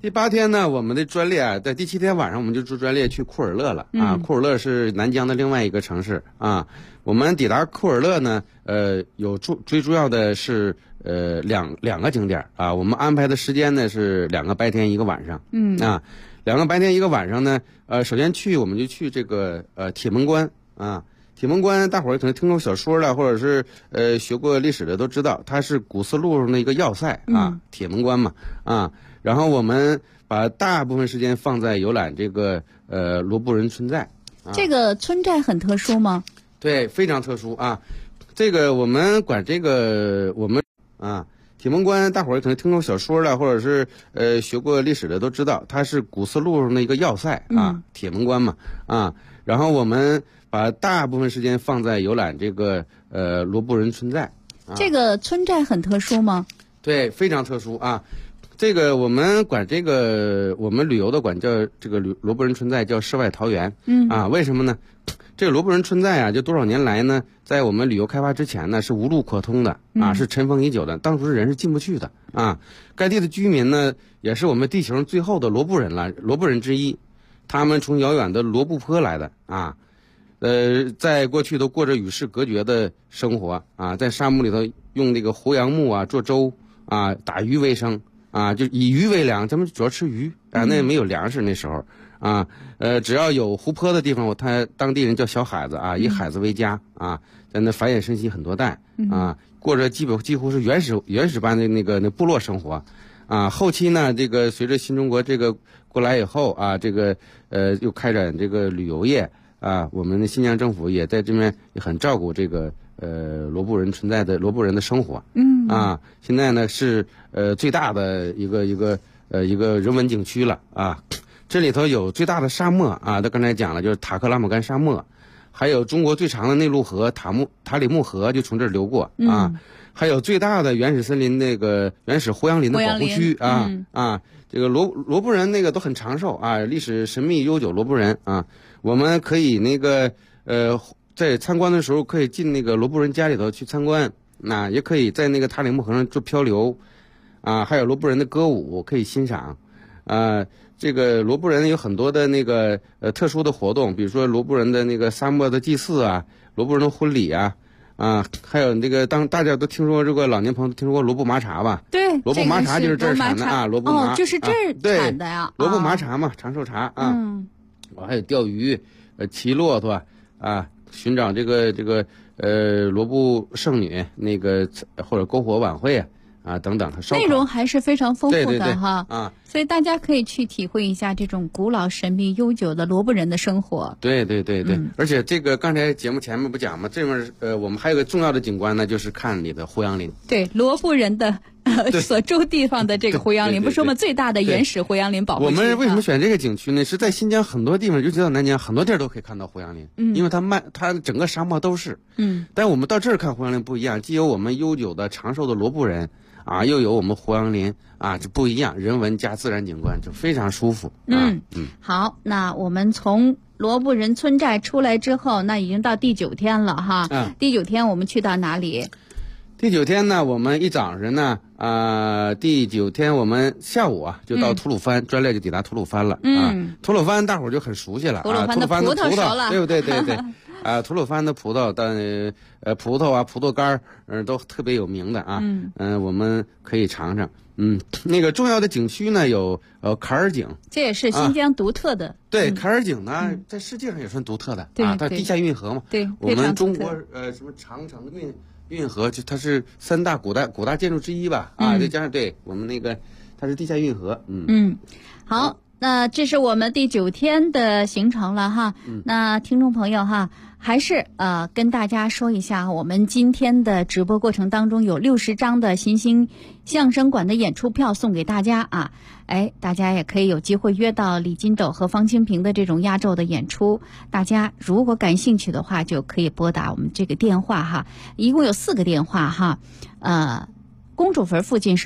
第8天呢，我们的专列啊，在第7天晚上我们就坐专列去库尔勒了啊。库尔勒是南疆的另外一个城市啊。我们抵达库尔勒呢，有最主要的是两个景点啊。我们安排的时间呢是2个白天1个晚上。2个白天1个晚上呢，首先我们就去这个铁门关啊。铁门关大伙儿可能听过小说了，或者是学过历史的都知道，它是古丝路上的一个要塞啊，铁门关嘛啊。然后我们把大部分时间放在游览这个罗布人村寨。 这个村寨很特殊吗？ 对，非常特殊啊。这个我们管这个铁门关大伙儿可能听过小说了，或者是学过历史的都知道，它是古丝路上的一个要塞啊，铁门关嘛啊。然后我们把大部分时间放在游览这个罗布人村寨。 这个村寨很特殊吗？ 对，非常特殊啊。这个我们管这个我们旅游的管叫这个罗布人村寨叫世外桃源。为什么呢？这个罗布人村寨啊，就多少年来呢，在我们旅游开发之前呢，是无路可通的啊，是尘封已久的，当初人是进不去的啊。该地的居民呢，也是我们地球上最后的罗布人了，罗布人之一，他们从遥远的罗布泊来的啊。在过去都过着与世隔绝的生活啊，在沙漠里头用这个胡杨木啊做粥啊，打鱼为生啊，就以鱼为粮，咱们主要吃鱼啊，那也没有粮食那时候啊，只要有湖泊的地方，他当地人叫小海子啊，以海子为家啊，在那繁衍生息很多代啊，过着几乎是原始般的那部落生活啊。后期呢，这个随着新中国这个过来以后啊，这个又开展这个旅游业。啊，我们的新疆政府也在这边也很照顾这个罗布人存在的罗布人的生活。现在呢是最大的一个人文景区了啊。这里头有最大的沙漠啊，他刚才讲了，就是塔克拉玛干沙漠，还有中国最长的内陆河塔里木河就从这儿流过啊，还有最大的原始森林那个原始胡杨林的保护区啊。这个罗布人那个都很长寿啊，历史神秘悠久。罗布人啊，我们可以在参观的时候可以进那个罗布人家里头去参观，也可以在那个塔里木河上做漂流啊，还有罗布人的歌舞可以欣赏啊。这个罗布人有很多的那个特殊的活动，比如说罗布人的那个沙漠的祭祀啊，罗布人的婚礼啊。还有那个大家都听说这个老年朋友听说过罗布麻茶吧？ 对， 罗布麻茶就是这儿产的啊，罗布麻就是这儿产的呀。 罗布麻茶嘛，长寿茶啊。还有钓鱼，骑骆驼啊，寻找这个罗布圣女那个或者篝火晚会啊等等， 内容还是非常丰富的哈啊， 所以大家可以去体会一下这种古老神秘悠久的罗布人的生活。 对，而且这个刚才节目前面不讲吗？这面我们还有个重要的景观呢，就是看你的胡杨林。 对，罗布人的所住地方的这个胡杨林，不是我们最大的原始胡杨林保护区。 我们为什么选这个景区呢？是在新疆很多地方，尤其到南疆很多地儿都可以看到胡杨林，因为它整个沙漠都是。但我们到这儿看胡杨林不一样，既有我们悠久的长寿的罗布人。啊，又有我们胡杨林啊，这不一样，人文加自然景观就非常舒服。 好，那我们从罗布人村寨出来之后，那已经到第9天了哈。第9天我们去到哪里？ 第9天呢，我们一早上呢，第9天我们下午啊就到吐鲁番，专列就抵达吐鲁番了。吐鲁番大伙儿就很熟悉了， 吐鲁番的葡萄熟了， 对不对？吐鲁番的葡萄，葡萄啊，葡萄干都特别有名的啊。我们可以尝尝。那个重要的景区呢有坎儿井， 这也是新疆独特的。 对，坎儿井呢在世界上也算独特的啊，它地下运河嘛。 对， 我们中国什么长城运河，就它是3大古大建筑之一吧？啊，再加上对我们那个它是地下运河。 好。那这是我们第9天的行程了哈。那听众朋友哈，还是跟大家说一下，我们今天的直播过程当中有60张的新兴相声馆的演出票送给大家啊。大家也可以有机会约到李金斗和方清平的这种压轴的演出。大家如果感兴趣的话，就可以拨打我们这个电话哈，一共有4个电话哈。公主坟附近是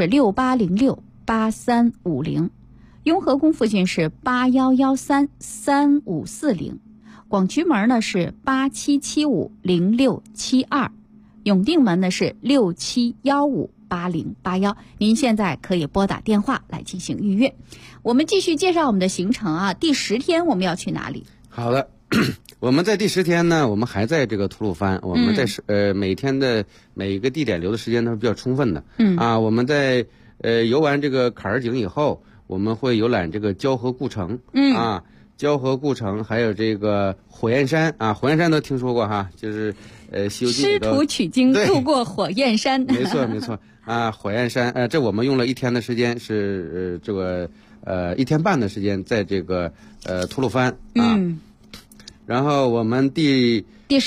68068350。雍和宫附近是81133540，广渠门呢是87750672，永定门呢是6715 8081，您现在可以拨打电话来进行预约。我们继续介绍我们的行程啊，第10天我们要去哪里？ 好的。我们在第10天呢，我们还在这个吐鲁番，我们在每天的每一个地点留的时间都是比较充分的。我们在游完这个坎儿井以后，我们会游览这个交河故城。交河故城还有这个火焰山啊，火焰山都听说过哈，就是西游记师徒取经渡过火焰山。 没错啊，火焰山这我们用了1天的时间，是这个1天半的时间在这个吐鲁番啊。然后我们第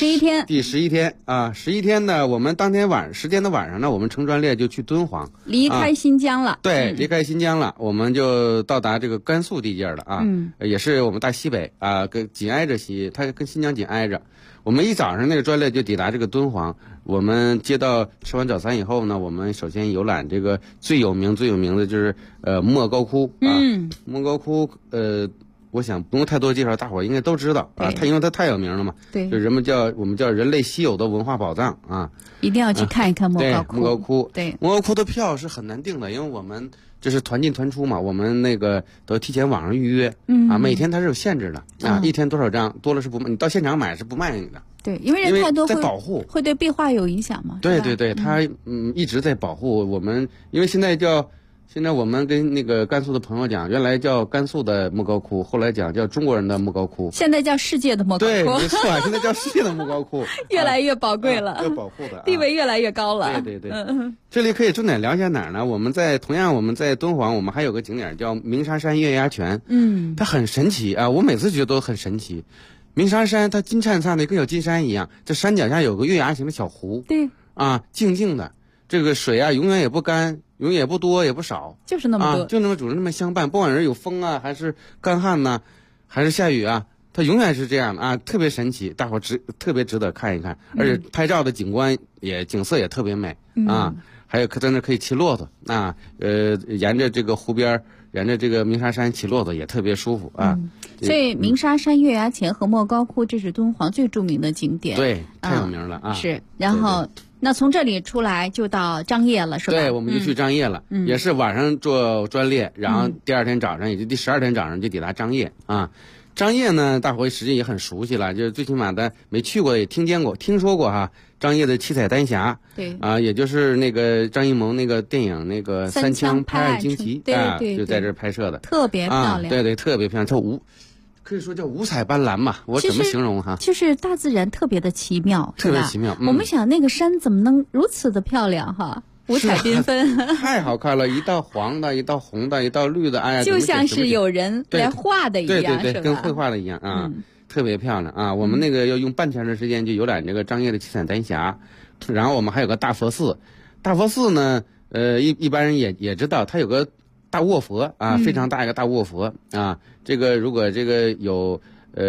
11天啊，11天呢，我们当天10天的晚上呢，我们乘专列就去敦煌， 离开新疆了。 对，离开新疆了，我们就到达这个甘肃地界了啊。也是我们大西北啊，紧挨着它跟新疆紧挨着。我们一早上那个专列就抵达这个敦煌，我们接到吃完早餐以后呢，我们首先游览这个最有名的就是莫高窟啊。莫高窟我想不用太多介绍，大伙儿应该都知道啊，因为它太有名了嘛。 对， 就我们叫人类稀有的文化宝藏啊， 一定要去看一看莫高窟。 莫高窟， 对， 莫高窟的票是很难订的，因为我们这是团进团出嘛，我们那个都提前网上预约。每天它是有限制的啊，一天多少张，多了是不卖，你到现场买是不卖你的。 对，因为人太多在保护， 会对壁画有影响嘛。 对，它一直在保护我们，因为现在我们跟那个甘肃的朋友讲，原来叫甘肃的莫高窟，后来讲叫中国人的莫高窟， 现在叫世界的莫高窟。 对，没错，现在叫世界的莫高窟， 越来越宝贵了， 越保护的， 地位越来越高了。 对。这里可以重点聊一下哪儿呢？我们在敦煌，我们还有个景点叫鸣沙山月牙泉。它很神奇啊，我每次觉得都很神奇。鸣沙山它金灿灿的，跟小金山一样，这山脚下有个月牙形的小湖。 对啊，静静的，这个水啊永远也不干。永远也不多也不少， 就是那么多， 就那么主那么相伴，不管是有风啊，还是干旱呐，还是下雨啊，它永远是这样的啊，特别神奇，大伙特别值得看一看，而且拍照的景色也特别美啊，还有在那可以骑骆驼啊，沿着这个湖边，沿着这个鸣沙山骑骆驼也特别舒服啊。 所以鸣沙山月牙泉和莫高窟，这是敦煌最著名的景点， 对，太有名了啊。 是，然后。那从这里出来就到张掖了，是吧？ 对，我们就去张掖了，也是晚上坐专列，然后第2天早上，也就第12天早上就抵达张掖啊。张掖呢，大伙实际也很熟悉了，就是最起码的没去过也听说过哈。张掖的七彩丹霞， 对啊，也就是那个张艺谋那个电影那个《三枪拍案惊奇》啊，就在这儿拍摄的， 特别漂亮。 对，特别漂亮，它可以说叫五彩斑斓嘛，我怎么形容哈？ 就是大自然特别的奇妙， 特别奇妙。 我们想那个山怎么能如此的漂亮哈？五彩缤纷， 太好看了！一道黄的，一道红的，一道绿的，哎呀， 就像是有人来画的一样， 对，跟绘画的一样啊，特别漂亮啊！我们那个要用半天的时间就游览这个张掖的七彩丹霞，然后我们还有个大佛寺。大佛寺呢，一般人也知道，它有个大卧佛啊，非常大一个大卧佛啊。这个如果这个有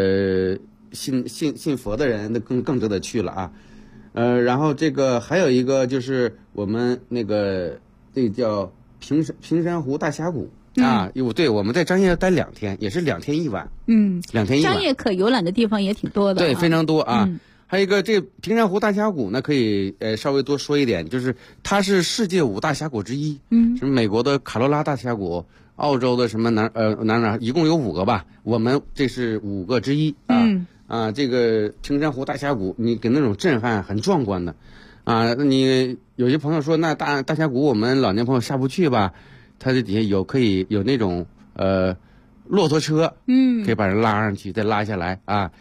信佛的人，那更值得去了啊。然后这个还有一个就是我们那个这叫平山湖大峡谷啊。对，我们在张掖要待2天，也是2天1晚。2天1晚。 张掖可游览的地方也挺多的。 对，非常多啊。还有一个这平山湖大峡谷呢，可以稍微多说一点，就是它是世界5大峡谷之一。什么美国的卡罗拉大峡谷，澳洲的什么哪，一共有5个吧，我们这是5个之一啊。这个平山湖大峡谷，你给那种震撼很壮观的啊。那你有些朋友说，那大峡谷我们老年朋友下不去吧？它这底下可以有那种骆驼车，可以把人拉上去，再拉下来啊。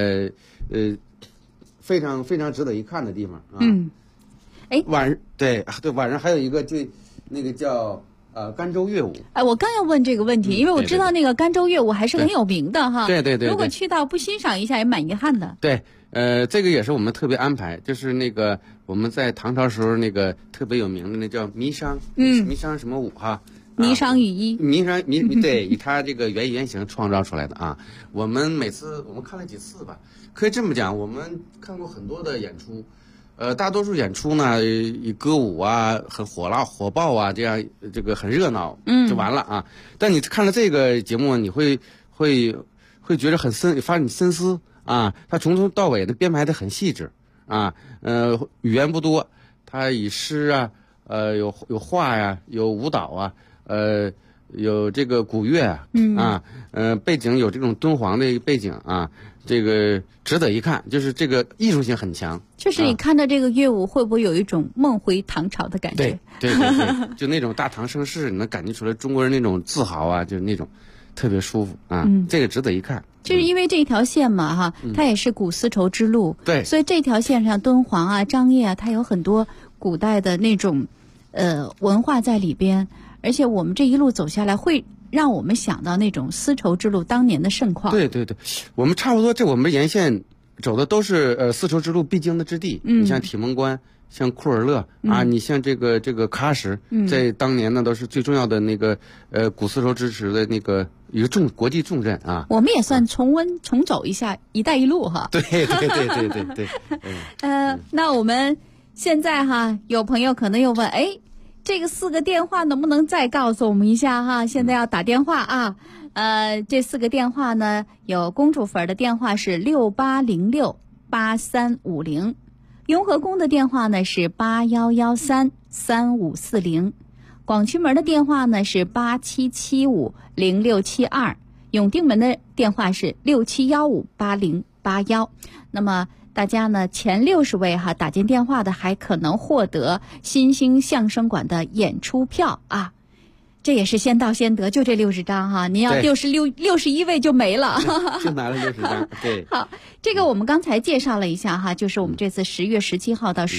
非常非常值得一看的地方啊。晚上还有一个那个叫甘州乐舞。 我刚要问这个问题，因为我知道那个甘州乐舞还是很有名的哈。 对。 如果去到不欣赏一下也蛮遗憾的。 对，这个也是我们特别安排，就是那个我们在唐朝时候那个特别有名的那叫霓裳，霓裳什么舞哈？ 霓裳羽衣。 对，以它这个原型创造出来的啊。我们看了几次吧。可以这么讲，我们看过很多的演出，大多数演出呢，以歌舞啊，很火爆啊，这样这个很热闹，就完了啊。但你看了这个节目，你会觉得发你深思啊。他从头到尾的编排的很细致啊，语言不多，他以诗啊， 有画呀，有舞蹈啊，有这个古乐啊，背景有这种敦煌的背景啊，这个值得一看，就是这个艺术性很强。 就是你看到这个乐舞，会不会有一种梦回唐朝的感觉？ 对，就那种大唐盛世，你能感觉出来中国人那种自豪啊，就是那种特别舒服啊，这个值得一看。 就是因为这条线嘛，哈，它也是古丝绸之路， 对， 所以这条线上敦煌啊、张掖啊，它有很多古代的那种文化在里边，而且我们这一路走下来，会让我们想到那种丝绸之路当年的盛况。 对，我们差不多我们沿线走的都是丝绸之路必经的之地，你像体蒙关。像库尔勒啊，你像这个喀什，在当年呢都是最重要的那个古丝绸之时的那个一个国际重镇啊。 我们也算重走一下“一带一路”哈。 对。 那我们现在哈，有朋友可能又问，这个4个电话能不能再告诉我们一下哈？现在要打电话啊。这4个电话呢，有公主粉的电话是68068350。雍和宫的电话呢是81133540，广渠门的电话呢是87750672，永定门的电话是67158081。那么大家呢前60位哈打进电话的还可能获得新兴相声馆的演出票啊。这也是先到先得，就这60张哈，您要61位就没了， 就拿了60张。对， 好，这个我们刚才介绍了一下哈，就是我们这次10月17号到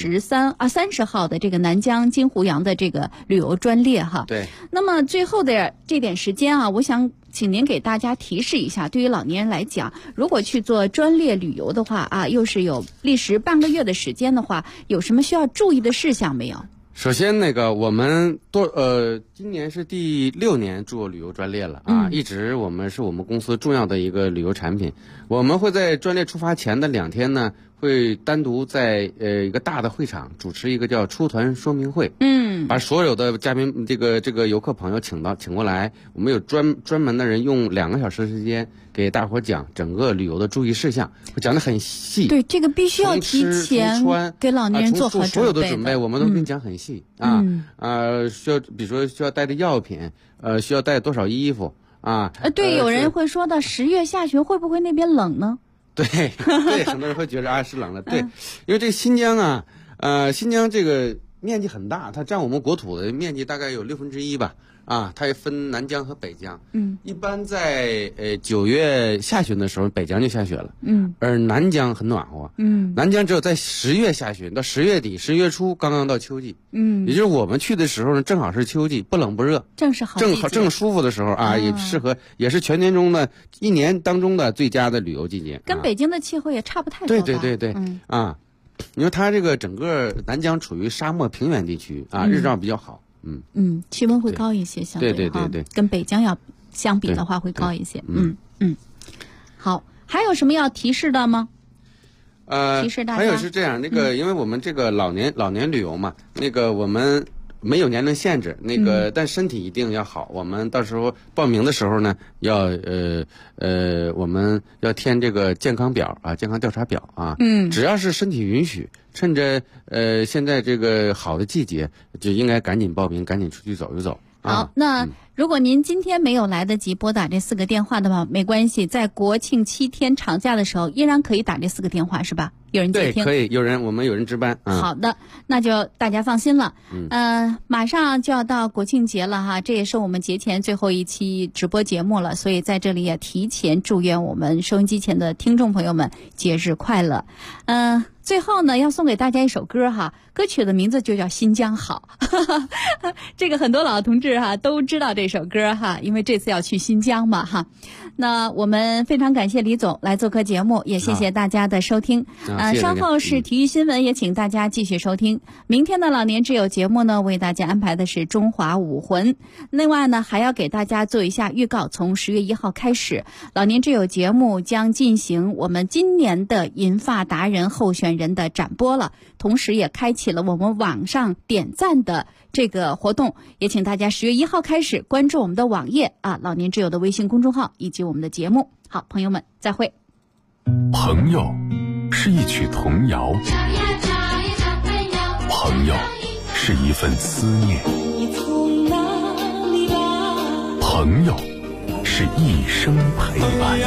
30号的这个南疆金湖洋的这个旅游专列哈。 对。 那么最后的这点时间啊，我想请您给大家提示一下，对于老年人来讲，如果去做专列旅游的话啊，又是有历时半个月的时间的话，有什么需要注意的事项没有？ 首先，我们今年是第6年做旅游专列了啊，一直我们是我们公司重要的一个旅游产品。我们会在专列出发前的2天呢，会单独在一个大的会场主持一个叫出团说明会，把所有的嘉宾这个游客朋友请过来，我们有专门的人用2个小时的时间给大伙讲整个旅游的注意事项，讲得很细。 对，这个必须要提前给老年人做好所有的准备，我们都跟你讲很细需要比如说需要带的药品，需要带多少衣服啊？ 对，有人会说到10月下旬会不会那边冷呢？ 对，很多人会觉得是冷了。对，因为这个新疆新疆这个面积很大，它占我们国土的面积大概有1/6吧。它也分南疆和北疆。一般在9月下旬的时候，北疆就下雪了。而南疆很暖和。南疆只有在10月下旬到10月底、10月初刚刚到秋季。也就是我们去的时候呢，正好是秋季，不冷不热， 正舒服的时候啊，也适合，也是全年中的1年当中的最佳的旅游季节。 跟北京的气候也差不太多吧？ 对。因为它这个整个南疆处于沙漠平原地区啊，日照比较好。 气温会高一些，相对跟北疆要相比的话会高一些。好，还有什么要提示的吗？提示大家。 还有是这样，因为我们这个老年旅游嘛，我们没有年龄限制，但身体一定要好。我们到时候报名的时候呢，我们要填这个健康表啊，健康调查表啊。只要是身体允许，趁着现在这个好的季节，就应该赶紧报名，赶紧出去走一走。 好，那如果您今天没有来得及拨打这4个电话的话，没关系，在国庆7天长假的时候，依然可以打这4个电话，是吧？有人接听？ 对，可以，我们有人值班。 好的，那就大家放心了。马上就要到国庆节了哈，这也是我们节前最后一期直播节目了，所以在这里也提前祝愿我们收音机前的听众朋友们节日快乐。最后呢，要送给大家一首歌哈，歌曲的名字就叫《新疆好》。这个很多老同志哈都知道这首歌哈，因为这次要去新疆嘛哈。那我们非常感谢李总来做客节目，也谢谢大家的收听。稍后是体育新闻，也请大家继续收听。明天的老年之友节目呢，为大家安排的是中华武魂。另外呢，还要给大家做一下预告，从10月1号开始，老年之友节目将进行我们今年的银发达人候选人的展播了，同时也开启了我们网上点赞的这个活动，也请大家10月1号开始关注我们的网页啊，老年之友的微信公众号以及我们的节目。好，朋友们，再会。 朋友是一曲童谣，朋友是一份思念，朋友是一生陪伴。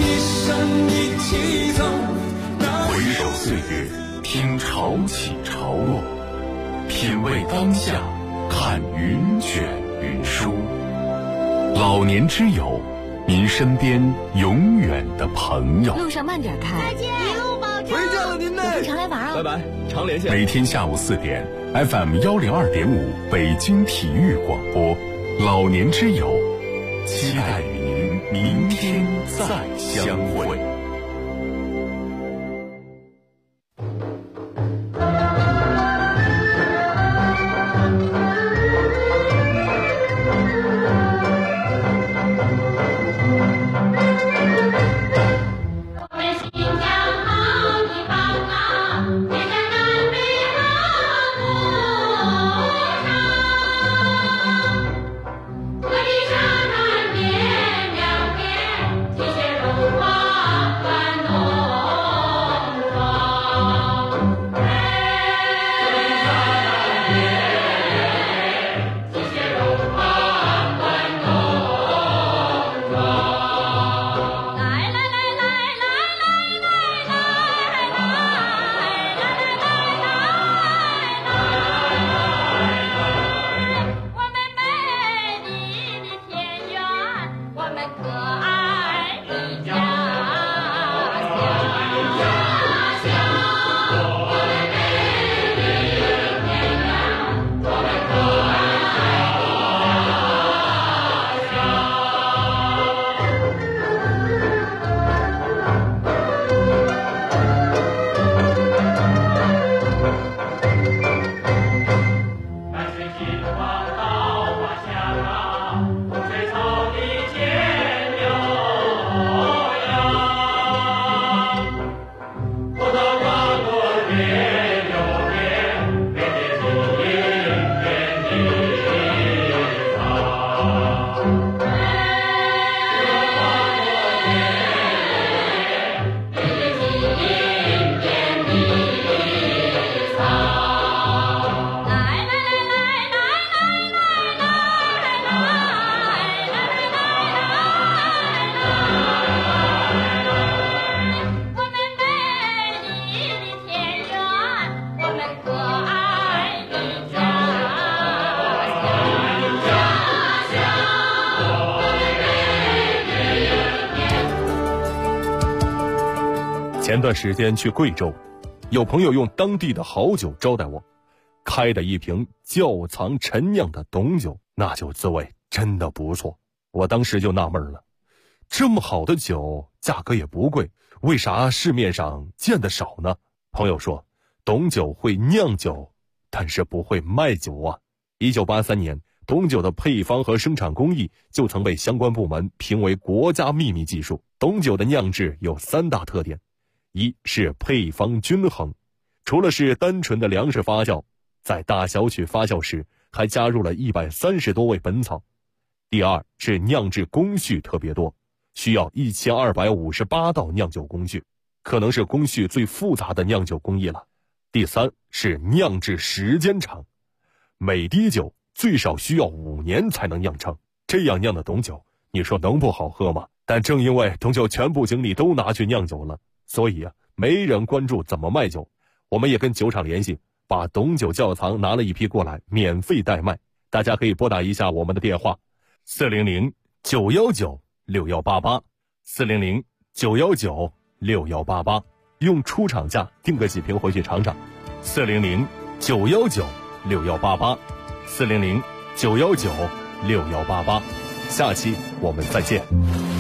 回首岁月，听潮起潮落，品味当下，看云卷云舒。老年之友，您身边永远的朋友。 路上慢点开， 再见，一路保重。 回见了您嘞， 有空常来玩啊。 拜拜，常联系。 每天下午4点 ，FM 102.5北京体育广播，老年之友，期待与您明天再相会。 前段时间去贵州，有朋友用当地的好酒招待我，开的一瓶窖藏陈酿的董酒，那酒滋味真的不错。我当时就纳闷了，这么好的酒价格也不贵，为啥市面上见得少呢？朋友说，董酒会酿酒，但是不会卖酒啊。1983年，董酒的配方和生产工艺就曾被相关部门评为国家秘密技术。董酒的酿制有3大特点，一是配方均衡，除了是单纯的粮食发酵，在大小曲发酵时还加入了130多味本草。第二是酿制工序特别多，需要1258道酿酒工序，可能是工序最复杂的酿酒工艺了。第三是酿制时间长，每滴酒最少需要5年才能酿成，这样酿的董酒，你说能不好喝吗？但正因为董酒全部精力都拿去酿酒了，所以没人关注怎么卖酒。我们也跟酒厂联系，把董酒窖藏拿了一批过来，免费代卖。大家可以拨打一下我们的电话，400-919-6188，400-919-6188，用出厂价订个几瓶回去尝尝。400-919-6188，400-919-6188。下期我们再见。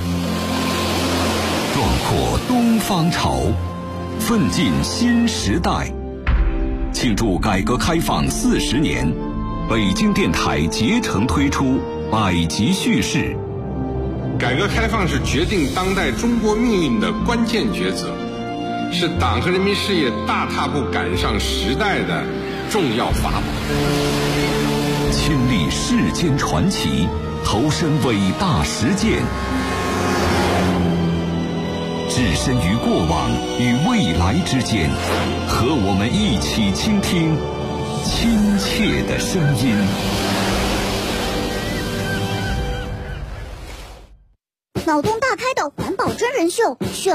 壮阔东方潮，奋进新时代。庆祝改革开放40年，北京电台竭诚推出百集叙事。 改革开放是决定当代中国命运的关键抉择，是党和人民事业大踏步赶上时代的重要法宝。 亲历世间传奇，投身伟大实践，置身于过往与未来之间，和我们一起倾听亲情。 切的声音。 脑洞大开的环保真人秀，